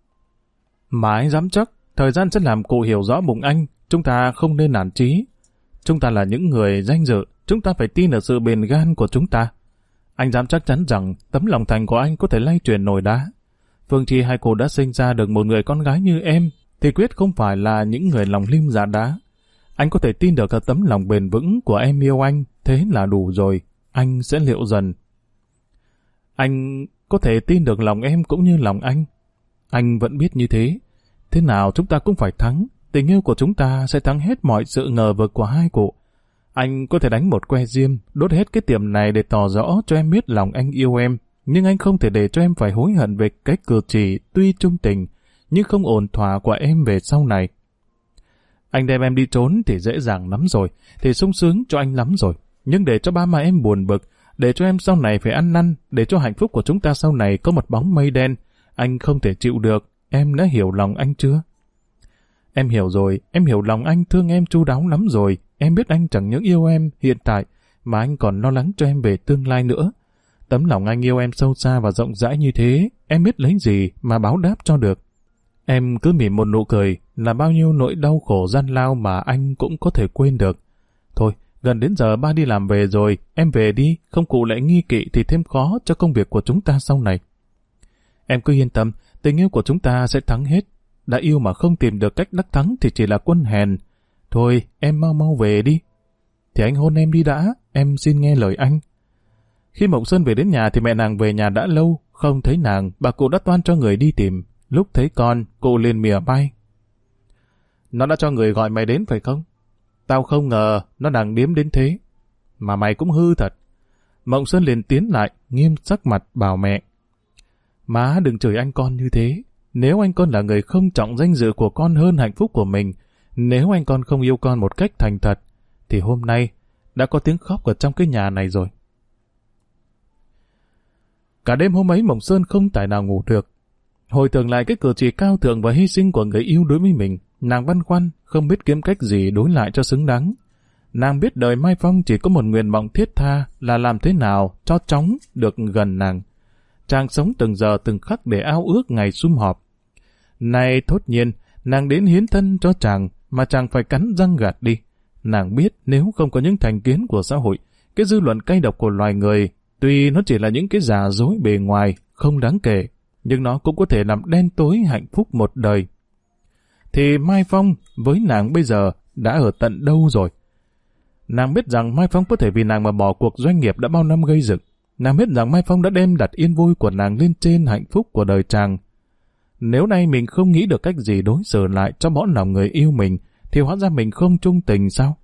Mà anh dám chắc, thời gian sẽ làm cụ hiểu rõ bụng anh, chúng ta không nên nản chí. Chúng ta là những người danh dự, chúng ta phải tin ở sự bền gan của chúng ta. Anh dám chắc chắn rằng tấm lòng thành của anh có thể lay chuyển nồi đá. Phương Chi hai cô đã sinh ra được một người con gái như em, thì quyết không phải là những người lòng lim dạ đá. Anh có thể tin được ở tấm lòng bền vững của em yêu anh, thế là đủ rồi, anh sẽ liệu dần. Anh có thể tin được lòng em cũng như lòng anh. Anh vẫn biết như thế. Thế nào chúng ta cũng phải thắng, tình yêu của chúng ta sẽ thắng hết mọi sự ngờ vực của hai cụ. Anh có thể đánh một que diêm, đốt hết cái tiệm này để tỏ rõ cho em biết lòng anh yêu em, nhưng anh không thể để cho em phải hối hận về cách cử chỉ tuy trung tình, nhưng không ổn thỏa của em về sau này. Anh đem em đi trốn thì dễ dàng lắm rồi, thì sung sướng cho anh lắm rồi, nhưng để cho ba má em buồn bực, để cho em sau này phải ăn năn, để cho hạnh phúc của chúng ta sau này có một bóng mây đen, anh không thể chịu được. Em đã hiểu lòng anh chưa? Em hiểu rồi, em hiểu lòng anh thương em chu đáo lắm rồi. Em biết anh chẳng những yêu em hiện tại, mà anh còn lo lắng cho em về tương lai nữa. Tấm lòng anh yêu em sâu xa và rộng rãi như thế, em biết lấy gì mà báo đáp cho được. Em cứ mỉm một nụ cười là bao nhiêu nỗi đau khổ gian lao mà anh cũng có thể quên được. Thôi, gần đến giờ ba đi làm về rồi, em về đi, không cụ lại nghi kỵ thì thêm khó cho công việc của chúng ta sau này. Em cứ yên tâm, tình yêu của chúng ta sẽ thắng hết. Đã yêu mà không tìm được cách đắc thắng thì chỉ là quân hèn. Thôi, em mau mau về đi. Thì anh hôn em đi đã, em xin nghe lời anh. Khi Mộng Sơn về đến nhà thì mẹ nàng về nhà đã lâu, không thấy nàng, bà cụ đã toan cho người đi tìm. Lúc thấy con, cụ liền mỉa mai. Nó đã cho người gọi mày đến phải không? Tao không ngờ nó đang điếm đến thế. Mà mày cũng hư thật. Mộng Sơn liền tiến lại, nghiêm sắc mặt bảo mẹ. Má đừng chửi anh con như thế. Nếu anh con là người không trọng danh dự của con hơn hạnh phúc của mình, nếu anh con không yêu con một cách thành thật, thì hôm nay đã có tiếng khóc ở trong cái nhà này rồi. Cả đêm hôm ấy Mộng Sơn không tài nào ngủ được. Hồi tưởng lại cái cử chỉ cao thượng và hy sinh của người yêu đối với mình, nàng băn khoăn, không biết kiếm cách gì đối lại cho xứng đáng. Nàng biết đời Mai Phong chỉ có một nguyện vọng thiết tha là làm thế nào cho chóng được gần nàng. Chàng sống từng giờ từng khắc để ao ước ngày sum họp. Nay thốt nhiên, nàng đến hiến thân cho chàng, mà chàng phải cắn răng gạt đi. Nàng biết nếu không có những thành kiến của xã hội, cái dư luận cay độc của loài người, tuy nó chỉ là những cái giả dối bề ngoài, không đáng kể, nhưng nó cũng có thể làm đen tối hạnh phúc một đời. Thì Mai Phong với nàng bây giờ đã ở tận đâu rồi? Nàng biết rằng Mai Phong có thể vì nàng mà bỏ cuộc doanh nghiệp đã bao năm gây dựng. Nàng biết rằng Mai Phong đã đem đặt yên vui của nàng lên trên hạnh phúc của đời chàng. Nếu nay mình không nghĩ được cách gì đối xử lại cho mõn lòng người yêu mình, thì hóa ra mình không trung tình sao?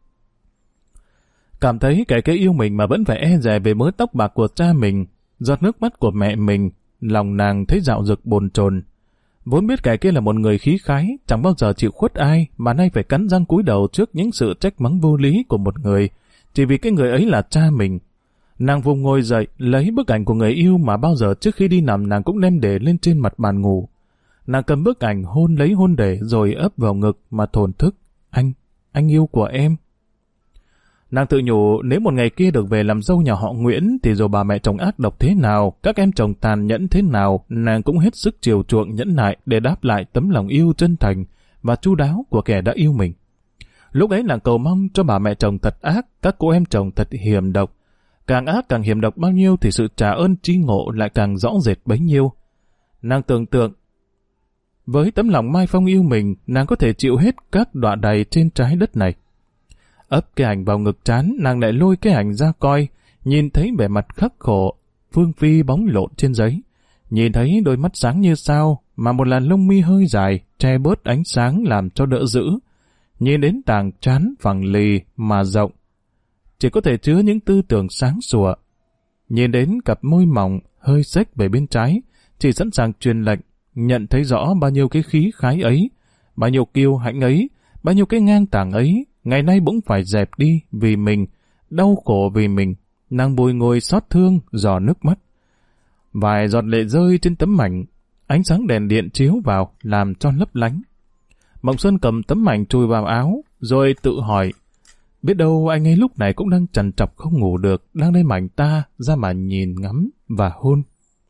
Cảm thấy kẻ kia yêu mình mà vẫn phải e dè về mớ tóc bạc của cha mình, giọt nước mắt của mẹ mình, lòng nàng thấy dạo dực bồn chồn. Vốn biết kẻ kia là một người khí khái, chẳng bao giờ chịu khuất ai, mà nay phải cắn răng cúi đầu trước những sự trách mắng vô lý của một người, chỉ vì cái người ấy là cha mình. Nàng vùng ngồi dậy, lấy bức ảnh của người yêu mà bao giờ trước khi đi nằm nàng cũng đem để lên trên mặt bàn ngủ. Nàng cầm bức ảnh hôn lấy hôn để rồi ấp vào ngực mà thổn thức. Anh, anh yêu của em. Nàng tự nhủ nếu một ngày kia được về làm dâu nhà họ Nguyễn thì dù bà mẹ chồng ác độc thế nào, các em chồng tàn nhẫn thế nào, nàng cũng hết sức chiều chuộng nhẫn nại để đáp lại tấm lòng yêu chân thành và chu đáo của kẻ đã yêu mình. Lúc ấy nàng cầu mong cho bà mẹ chồng thật ác, các cô em chồng thật hiểm độc. Càng ác càng hiểm độc bao nhiêu thì sự trả ơn tri ngộ lại càng rõ rệt bấy nhiêu. Nàng tưởng tượng với tấm lòng Mai Phong yêu mình, nàng có thể chịu hết các đọa đầy trên trái đất này. Ấp cái ảnh vào ngực trán, nàng lại lôi cái ảnh ra coi, nhìn thấy vẻ mặt khắc khổ, phương phi bóng lộn trên giấy. Nhìn thấy đôi mắt sáng như sao, mà một làn lông mi hơi dài, che bớt ánh sáng làm cho đỡ dữ. Nhìn đến tàng trán phẳng lì mà rộng, chỉ có thể chứa những tư tưởng sáng sủa. Nhìn đến cặp môi mỏng, hơi xếch về bên trái, chỉ sẵn sàng truyền lệnh, nhận thấy rõ bao nhiêu cái khí khái ấy, bao nhiêu kiêu hãnh ấy, bao nhiêu cái ngang tàng ấy, ngày nay bỗng phải dẹp đi vì mình, đau khổ vì mình. Nàng bùi ngồi xót thương, giò nước mắt. Vài giọt lệ rơi trên tấm ảnh, ánh sáng đèn điện chiếu vào, làm cho lấp lánh. Mộng Sơn cầm tấm ảnh chùi vào áo, rồi tự hỏi, biết đâu anh ấy lúc này cũng đang trằn trọc không ngủ được, đang lấy mảnh ta ra mà nhìn ngắm và hôn.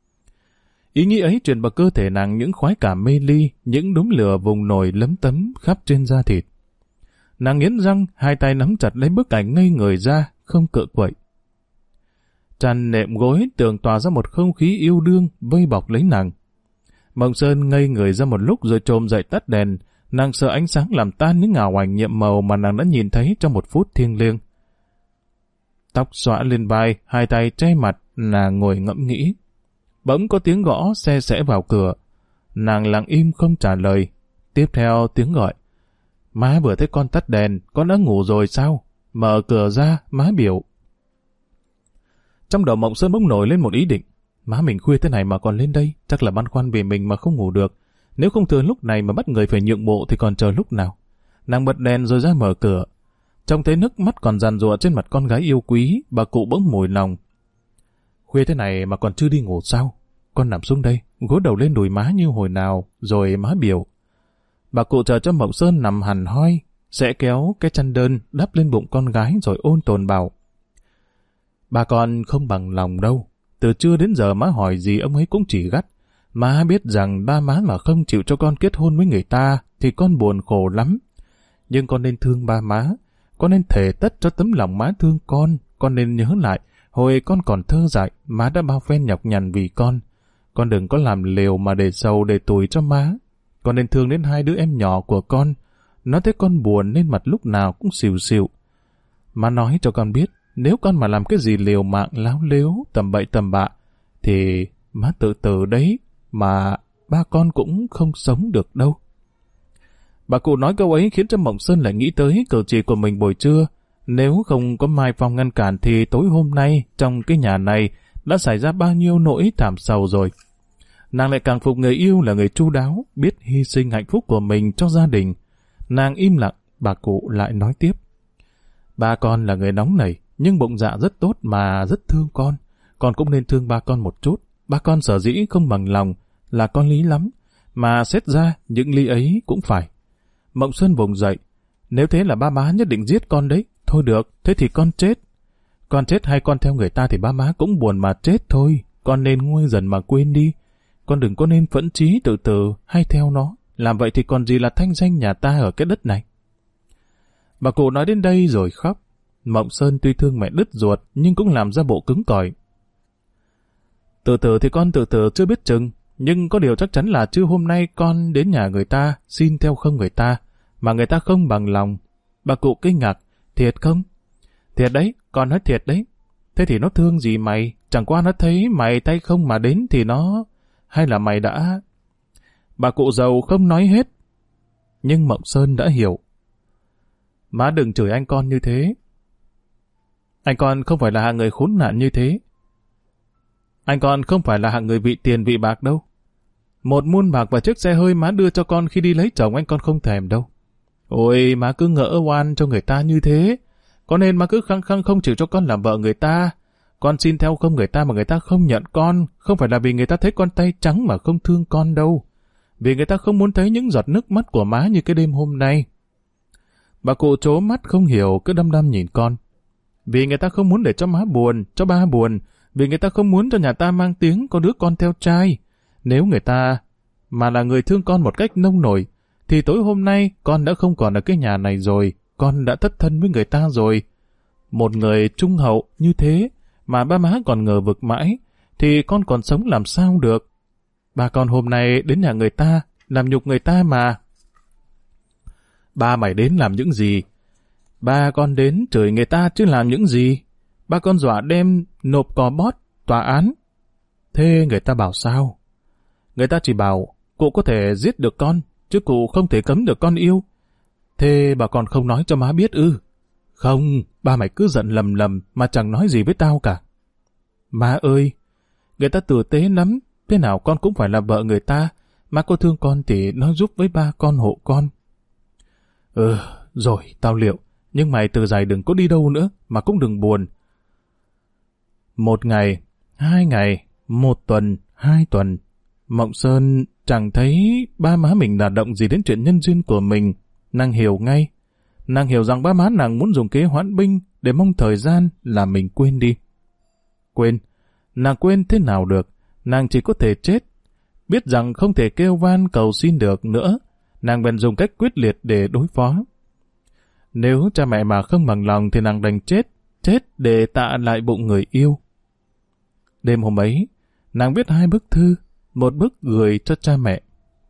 Ý nghĩ ấy truyền vào cơ thể nàng những khoái cảm mê ly, những đốm lửa vùng nổi lấm tấm khắp trên da thịt. Nàng nghiến răng, hai tay nắm chặt lấy bức ảnh ngây người ra, không cựa quậy. Chăn nệm gối tường tỏa ra một không khí yêu đương vây bọc lấy nàng. Mộng Sơn ngây người ra một lúc rồi trồm dậy tắt đèn. Nàng sợ ánh sáng làm tan những ảo ảnh nhiệm màu mà nàng đã nhìn thấy trong một phút thiêng liêng. Tóc xõa lên vai, hai tay che mặt, nàng ngồi ngẫm nghĩ. Bỗng có tiếng gõ xe xẽ vào cửa. Nàng lặng im không trả lời. Tiếp theo tiếng gọi. Má vừa thấy con tắt đèn, con đã ngủ rồi sao? Mở cửa ra, má biểu. Trong đầu Mộng Sơn bỗng nổi lên một ý định. Má mình khuya thế này mà còn lên đây, chắc là băn khoăn vì mình mà không ngủ được. Nếu không thừa lúc này mà bắt người phải nhượng bộ thì còn chờ lúc nào. Nàng bật đèn rồi ra mở cửa. Trông thấy nước mắt còn giàn giụa trên mặt con gái yêu quý, bà cụ bỗng mùi lòng. Khuya thế này mà còn chưa đi ngủ sao? Con nằm xuống đây, gối đầu lên đùi má như hồi nào, rồi má biểu. Bà cụ chờ cho Mộng Sơn nằm hẳn hoi, sẽ kéo cái chăn đơn đắp lên bụng con gái rồi ôn tồn bảo. Bà con không bằng lòng đâu. Từ trưa đến giờ má hỏi gì ông ấy cũng chỉ gắt. Má biết rằng ba má mà không chịu cho con kết hôn với người ta thì con buồn khổ lắm. Nhưng con nên thương ba má. Con nên thề tất cho tấm lòng má thương con. Con nên nhớ lại, hồi con còn thơ dại, má đã bao phen nhọc nhằn vì con. Con đừng có làm liều mà để sầu để tủi cho má. Con nên thương đến hai đứa em nhỏ của con. Nó thấy con buồn nên mặt lúc nào cũng xìu xìu. Má nói cho con biết, nếu con mà làm cái gì liều mạng láo lếu, tầm bậy tầm bạ, thì má tự tử đấy, mà ba con cũng không sống được đâu. Bà cụ nói câu ấy khiến cho Mộng Sơn lại nghĩ tới cử chỉ của mình buổi trưa. Nếu không có Mai Phong ngăn cản thì tối hôm nay trong cái nhà này đã xảy ra bao nhiêu nỗi thảm sầu rồi. Nàng lại càng phục người yêu là người chu đáo, biết hy sinh hạnh phúc của mình cho gia đình. Nàng im lặng, bà cụ lại nói tiếp. Ba con là người nóng nảy, nhưng bụng dạ rất tốt mà rất thương con. Con cũng nên thương ba con một chút. Ba con sở dĩ không bằng lòng là con lý lắm, mà xét ra những lý ấy cũng phải. Mộng Sơn vùng dậy. Nếu thế là ba má nhất định giết con đấy. Thôi được, thế thì con chết. Con chết hay con theo người ta thì ba má cũng buồn mà chết thôi. Con nên nguôi dần mà quên đi. Con đừng có nên phẫn chí tự tử hay theo nó. Làm vậy thì còn gì là thanh danh nhà ta ở cái đất này. Bà cụ nói đến đây rồi khóc. Mộng Sơn tuy thương mẹ đứt ruột nhưng cũng làm ra bộ cứng cỏi. Tự tử thì con tự tử chưa biết chừng, nhưng có điều chắc chắn là trưa hôm nay con đến nhà người ta xin theo không người ta, mà người ta không bằng lòng. Bà cụ kinh ngạc. Thiệt không? Thiệt đấy, con nói thiệt đấy. Thế thì nó thương gì mày? Chẳng qua nó thấy mày tay không mà đến thì nó... Hay là mày đã... Bà cụ giàu không nói hết. Nhưng Mộng Sơn đã hiểu. Má đừng chửi anh con như thế. Anh con không phải là hạng người khốn nạn như thế. Anh con không phải là hạng người vị tiền vị bạc đâu. Một muôn bạc và chiếc xe hơi má đưa cho con khi đi lấy chồng anh con không thèm đâu. Ôi, má cứ ngỡ oan cho người ta như thế. Có nên má cứ khăng khăng không chịu cho con làm vợ người ta. Con xin theo không người ta mà người ta không nhận con. Không phải là vì người ta thấy con tay trắng mà không thương con đâu. Vì người ta không muốn thấy những giọt nước mắt của má như cái đêm hôm nay. Bà cụ trố mắt không hiểu, cứ đăm đăm nhìn con. Vì người ta không muốn để cho má buồn, cho ba buồn. Vì người ta không muốn cho nhà ta mang tiếng có đứa con theo trai. Nếu người ta mà là người thương con một cách nông nổi, thì tối hôm nay con đã không còn ở cái nhà này rồi. Con đã thất thân với người ta rồi. Một người trung hậu như thế mà ba má còn ngờ vực mãi, thì con còn sống làm sao được. Ba con hôm nay đến nhà người ta, làm nhục người ta mà. Ba mày đến làm những gì? Ba con đến chửi người ta chứ làm những gì? Ba con dọa đem nộp cò bót, tòa án. Thế người ta bảo sao? Người ta chỉ bảo cụ có thể giết được con, chứ cụ không thể cấm được con yêu. Thế bà còn không nói cho má biết ư? Không, ba mày cứ giận lầm lầm mà chẳng nói gì với tao cả. Má ơi, người ta tử tế lắm, thế nào con cũng phải là vợ người ta, má có thương con thì nó giúp với ba con hộ con. Ừ, rồi, tao liệu. Nhưng mày từ dài đừng có đi đâu nữa, mà cũng đừng buồn. Một ngày, hai ngày, một tuần, hai tuần, Mộng Sơn chẳng thấy ba má mình đả động gì đến chuyện nhân duyên của mình. Nàng hiểu ngay. Nàng hiểu rằng ba má nàng muốn dùng kế hoãn binh để mong thời gian là mình quên đi. Quên. Nàng quên thế nào được. Nàng chỉ có thể chết. Biết rằng không thể kêu van cầu xin được nữa. Nàng bèn dùng cách quyết liệt để đối phó. Nếu cha mẹ mà không bằng lòng thì nàng đành chết. Chết để tạ lại bụng người yêu. Đêm hôm ấy, nàng viết hai bức thư. Một bức gửi cho cha mẹ.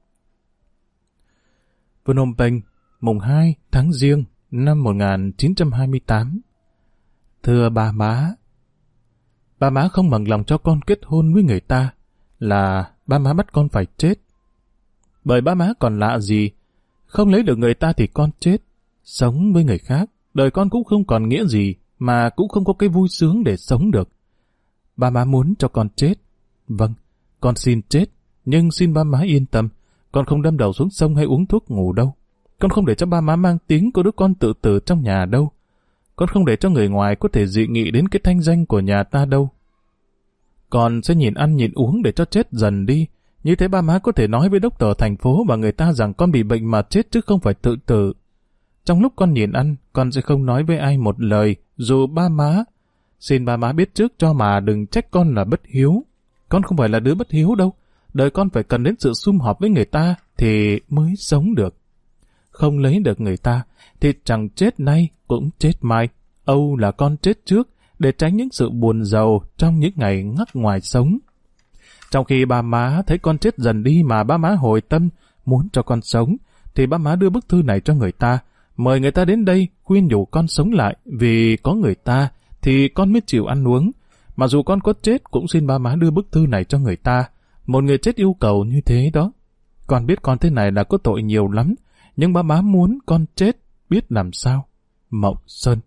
Phnom Penh, mùng hai tháng Giêng năm một nghìn chín trăm hai mươi tám. Thưa ba má, ba má không bằng lòng cho con kết hôn với người ta, là ba má bắt con phải chết. Bởi ba má còn lạ gì, không lấy được người ta thì con chết, sống với người khác, đời con cũng không còn nghĩa gì, mà cũng không có cái vui sướng để sống được. Ba má muốn cho con chết. Vâng, con xin chết, nhưng xin ba má yên tâm, con không đâm đầu xuống sông hay uống thuốc ngủ đâu. Con không để cho ba má mang tiếng có đứa con tự tử trong nhà đâu. Con không để cho người ngoài có thể dị nghị đến cái thanh danh của nhà ta đâu. Con sẽ nhìn ăn nhìn uống để cho chết dần đi. Như thế ba má có thể nói với đốc tờ thành phố và người ta rằng con bị bệnh mà chết chứ không phải tự tử. Trong lúc con nhìn ăn, con sẽ không nói với ai một lời, dù ba má. Xin ba má biết trước cho mà đừng trách con là bất hiếu. Con không phải là đứa bất hiếu đâu. Đời con phải cần đến sự sum họp với người ta thì mới sống được. Không lấy được người ta thì chẳng chết nay cũng chết mai. Âu là con chết trước để tránh những sự buồn rầu trong những ngày ngắt ngoài sống. Trong khi ba má thấy con chết dần đi mà ba má hồi tâm muốn cho con sống, thì ba má đưa bức thư này cho người ta, mời người ta đến đây khuyên nhủ con sống lại, vì có người ta thì con mới chịu ăn uống. Mà dù con có chết cũng xin ba má đưa bức thư này cho người ta. Một người chết yêu cầu như thế đó. Con biết con thế này là có tội nhiều lắm, nhưng ba má muốn con chết, biết làm sao. Mộng Sơn.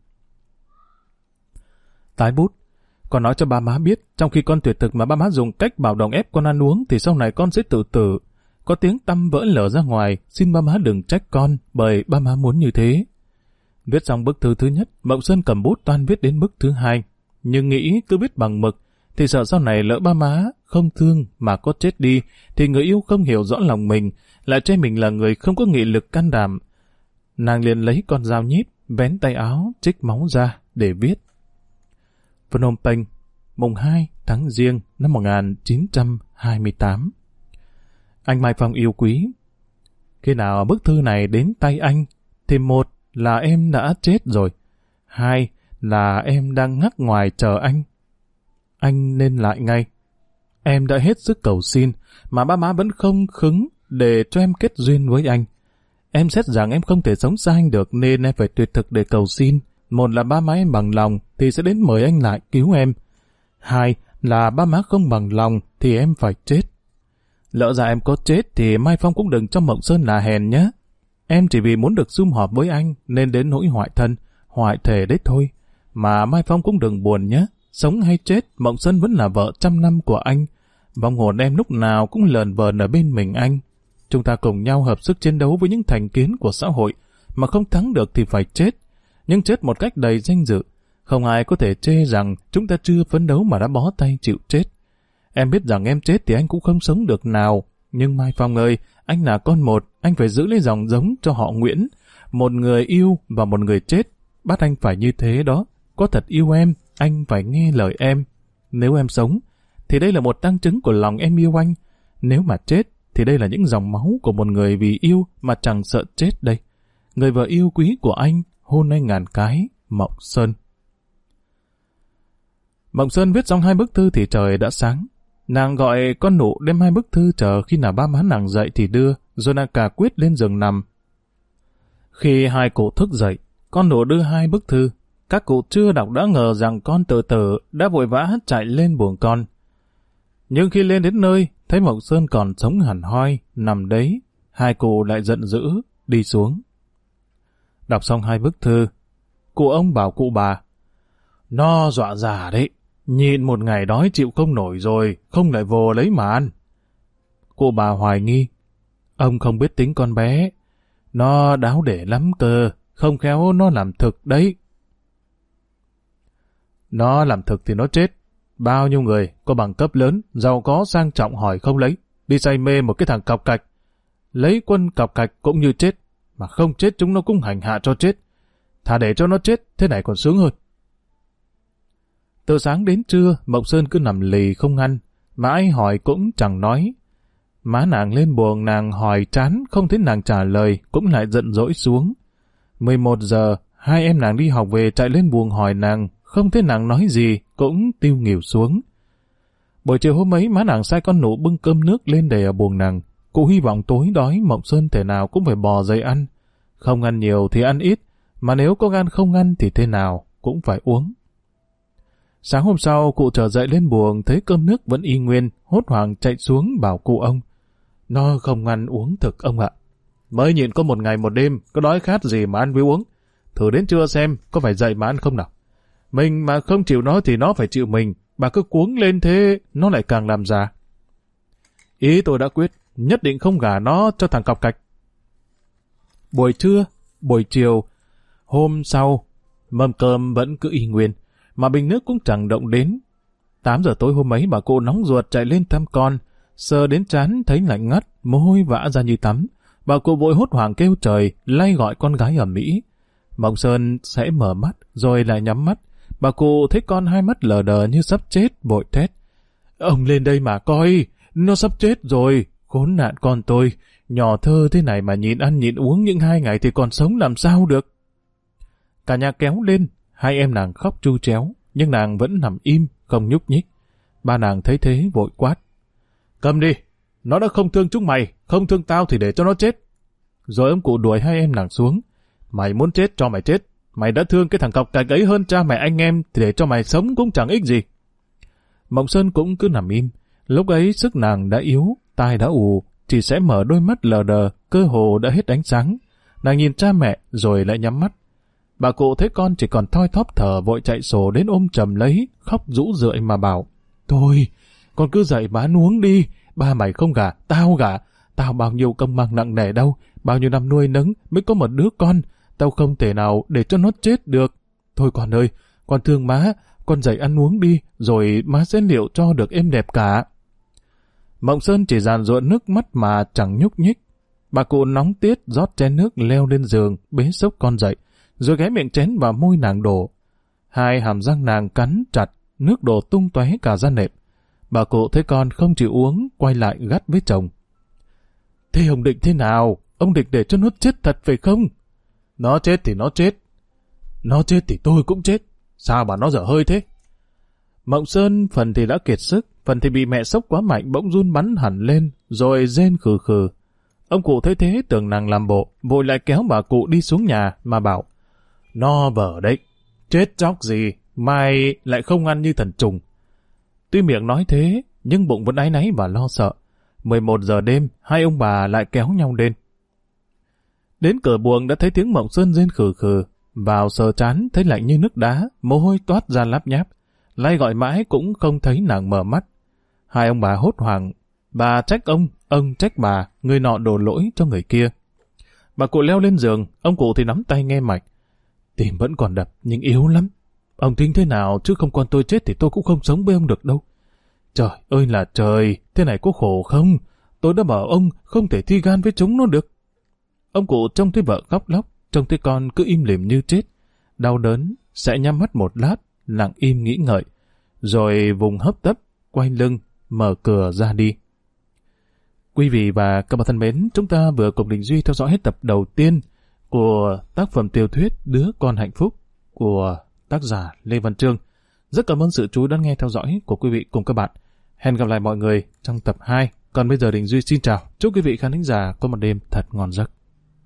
Tái bút. Con nói cho ba má biết, trong khi con tuyệt thực mà ba má dùng cách bạo động ép con ăn uống thì sau này con sẽ tự tử. Có tiếng tăm vỡ lở ra ngoài, xin ba má đừng trách con, bởi ba má muốn như thế. Viết xong bức thư thứ nhất, Mộng Sơn cầm bút toan viết đến bức thứ hai. Nhưng nghĩ cứ viết bằng mực, thì sợ sau này lỡ ba má không thương mà có chết đi, thì người yêu không hiểu rõ lòng mình, lại chê mình là người không có nghị lực can đảm. Nàng liền lấy con dao nhíp, vén tay áo, trích máu ra để viết. Phnom Penh, mùng hai tháng Giêng năm một nghìn chín trăm hai mươi tám. Anh Mai Phong yêu quý. Khi nào bức thư này đến tay anh, thì một là em đã chết rồi, hai là em đang ngắt ngoài chờ anh. Anh nên lại ngay. Em đã hết sức cầu xin, mà ba má vẫn không khứng để cho em kết duyên với anh. Em xét rằng em không thể sống xa anh được nên em phải tuyệt thực để cầu xin. Một là ba má em bằng lòng thì sẽ đến mời anh lại cứu em. Hai là ba má không bằng lòng thì em phải chết. Lỡ ra em có chết thì Mai Phong cũng đừng cho Mộng Sơn là hèn nhé. Em chỉ vì muốn được sum họp với anh nên đến nỗi hoại thân, hoại thể đấy thôi. Mà Mai Phong cũng đừng buồn nhé. Sống hay chết, Mộng Sơn vẫn là vợ trăm năm của anh. Vong hồn em lúc nào cũng lờn vờn ở bên mình anh. Chúng ta cùng nhau hợp sức chiến đấu với những thành kiến của xã hội, mà không thắng được thì phải chết. Nhưng chết một cách đầy danh dự. Không ai có thể chê rằng chúng ta chưa phấn đấu mà đã bó tay chịu chết. Em biết rằng em chết thì anh cũng không sống được nào. Nhưng Mai Phong ơi, anh là con một, anh phải giữ lấy dòng giống cho họ Nguyễn. Một người yêu và một người chết, bắt anh phải như thế đó. Có thật yêu em, anh phải nghe lời em. Nếu em sống, thì đây là một tăng chứng của lòng em yêu anh. Nếu mà chết, thì đây là những dòng máu của một người vì yêu mà chẳng sợ chết đây. Người vợ yêu quý của anh, hôn anh ngàn cái, Mộng Sơn. Mộng Sơn viết xong hai bức thư thì trời đã sáng. Nàng gọi con nụ đem hai bức thư chờ khi nào ba má nàng dậy thì đưa, rồi nàng cả quyết lên giường nằm. Khi hai cụ thức dậy, con nụ đưa hai bức thư. Các cụ chưa đọc đã ngờ rằng con tự tử, đã vội vã chạy lên buồng con. Nhưng khi lên đến nơi, thấy Mộng Sơn còn sống hẳn hoi, nằm đấy, hai cụ lại giận dữ, đi xuống. Đọc xong hai bức thư, cụ ông bảo cụ bà, nó dọa già đấy, nhịn một ngày đói chịu không nổi rồi, không lại vô lấy mà ăn. Cụ bà hoài nghi, Ông không biết tính con bé. Nó đáo để lắm cơ, không khéo nó làm thực đấy. Nó làm thực thì nó chết. Bao nhiêu người có bằng cấp lớn, giàu có sang trọng hỏi không lấy, đi say mê một cái thằng cọc cạch. Lấy quân cọc cạch cũng như chết, mà không chết chúng nó cũng hành hạ cho chết. Thà để cho nó chết, thế này còn sướng hơn. Từ sáng đến trưa, Mộng Sơn cứ nằm lì không ăn, mà ai hỏi cũng chẳng nói. Má nàng lên buồng, nàng hỏi chán, không thấy nàng trả lời, cũng lại giận dỗi xuống. mười một giờ, hai em nàng đi học về chạy lên buồng hỏi nàng, không thấy nàng nói gì, cũng tiêu nghỉu xuống. Buổi chiều hôm ấy, má nàng sai con nụ bưng cơm nước lên để ở buồng nàng. Cụ hy vọng tối đói Mộng Sơn thể nào cũng phải bò dậy ăn. Không ăn nhiều thì ăn ít, mà nếu có gan không ăn thì thế nào cũng phải uống. Sáng hôm sau, cụ trở dậy lên buồng, thấy cơm nước vẫn y nguyên, hốt hoảng chạy xuống bảo cụ ông. Nó không ăn uống thực ông ạ. Mới nhịn có một ngày một đêm, có đói khát gì mà ăn với uống. Thử đến trưa xem, có phải dậy mà ăn không nào. Mình mà không chịu nó thì nó phải chịu mình, bà cứ cuống lên thế, nó lại càng làm già. Ý tôi đã quyết, nhất định không gả nó cho thằng cọc cạch. Buổi trưa, buổi chiều, hôm sau, mâm cơm vẫn cứ y nguyên, mà bình nước cũng chẳng động đến. Tám giờ tối hôm ấy bà cụ nóng ruột chạy lên thăm con, sờ đến trán thấy lạnh ngắt, mồ hôi vã ra như tắm. Bà cụ vội hốt hoảng kêu trời, lay gọi con gái ở Mỹ. Mộng Sơn sẽ mở mắt, rồi lại nhắm mắt. Bà cụ thấy con hai mắt lờ đờ như sắp chết, vội thét. Ông lên đây mà coi, nó sắp chết rồi, khốn nạn con tôi. Nhỏ thơ thế này mà nhịn ăn nhịn uống những hai ngày thì còn sống làm sao được. Cả nhà kéo lên, hai em nàng khóc tru tréo, nhưng nàng vẫn nằm im, không nhúc nhích. Ba nàng thấy thế vội quát. Cầm đi, nó đã không thương chúng mày, không thương tao thì để cho nó chết. Rồi ông cụ đuổi hai em nàng xuống. Mày muốn chết cho mày chết, mày đã thương cái thằng cọc cạch ấy hơn cha mẹ anh em thì để cho mày sống cũng chẳng ích gì. Mộng Sơn cũng cứ nằm im, lúc ấy sức nàng đã yếu, tai đã ù, chỉ sẽ mở đôi mắt lờ đờ, cơ hồ đã hết ánh sáng. Nàng nhìn cha mẹ rồi lại nhắm mắt. Bà cụ thấy con chỉ còn thoi thóp thở vội chạy sổ đến ôm chầm lấy, khóc rũ rượi mà bảo. Thôi, con cứ dậy mà ăn uống đi, ba mày không gả, tao gả. Tao bao nhiêu công mang nặng nề đâu, bao nhiêu năm nuôi nấng mới có một đứa con, tao không thể nào để cho nó chết được. Thôi con ơi, con thương má, con dậy ăn uống đi, rồi má sẽ liệu cho được êm đẹp cả. Mộng Sơn chỉ dàn ruộng nước mắt mà chẳng nhúc nhích. Bà cụ nóng tiết rót chén nước leo lên giường, bế xốc con dậy, rồi ghé miệng chén vào môi nàng đổ. Hai hàm răng nàng cắn chặt, nước đổ tung tóe cả ra nệm. Bà cụ thấy con không chịu uống, quay lại gắt với chồng. Thế ông định thế nào? Ông định để cho nó chết thật phải không? Nó chết thì nó chết. Nó chết thì tôi cũng chết. Sao bà nó dở hơi thế? Mộng Sơn phần thì đã kiệt sức, phần thì bị mẹ sốc quá mạnh bỗng run bắn hẳn lên, rồi rên khừ khừ. Ông cụ thấy thế tưởng nàng làm bộ, vội lại kéo bà cụ đi xuống nhà mà bảo. Nó vở đấy, chết chóc gì, mai lại không ăn như thần trùng. Tuy miệng nói thế, nhưng bụng vẫn áy náy và lo sợ. mười một giờ đêm, hai ông bà lại kéo nhau lên. Đến cửa buồng đã thấy tiếng Mộng Sơn rên khừ khừ, vào sờ chán thấy lạnh như nước đá, mồ hôi toát ra láp nháp. Lay gọi mãi cũng không thấy nàng mở mắt. Hai ông bà hốt hoảng, bà trách ông, ông trách bà, người nọ đổ lỗi cho người kia. Bà cụ leo lên giường, ông cụ thì nắm tay nghe mạch. Tim vẫn còn đập, nhưng yếu lắm. Ông tính thế nào chứ không con tôi chết thì tôi cũng không sống với ông được đâu. Trời ơi là trời, thế này có khổ không? Tôi đã bảo ông không thể thi gan với chúng nó được. Ông cụ trông thấy vợ khóc lóc, trông thấy con cứ im lìm như chết. Đau đớn, sẽ nhắm mắt một lát, lặng im nghĩ ngợi, rồi vùng hấp tấp, quay lưng, mở cửa ra đi. Quý vị và các bạn thân mến, chúng ta vừa cùng Đình Duy theo dõi hết tập đầu tiên của tác phẩm tiểu thuyết Đứa Con Hạnh Phúc của tác giả Lê Văn Chương. Rất cảm ơn sự chú ý đón nghe theo dõi của quý vị cùng các bạn. Hẹn gặp lại mọi người trong tập hai. Còn bây giờ Đình Duy xin chào. Chúc quý vị khán thính giả có một đêm thật ngon giấc.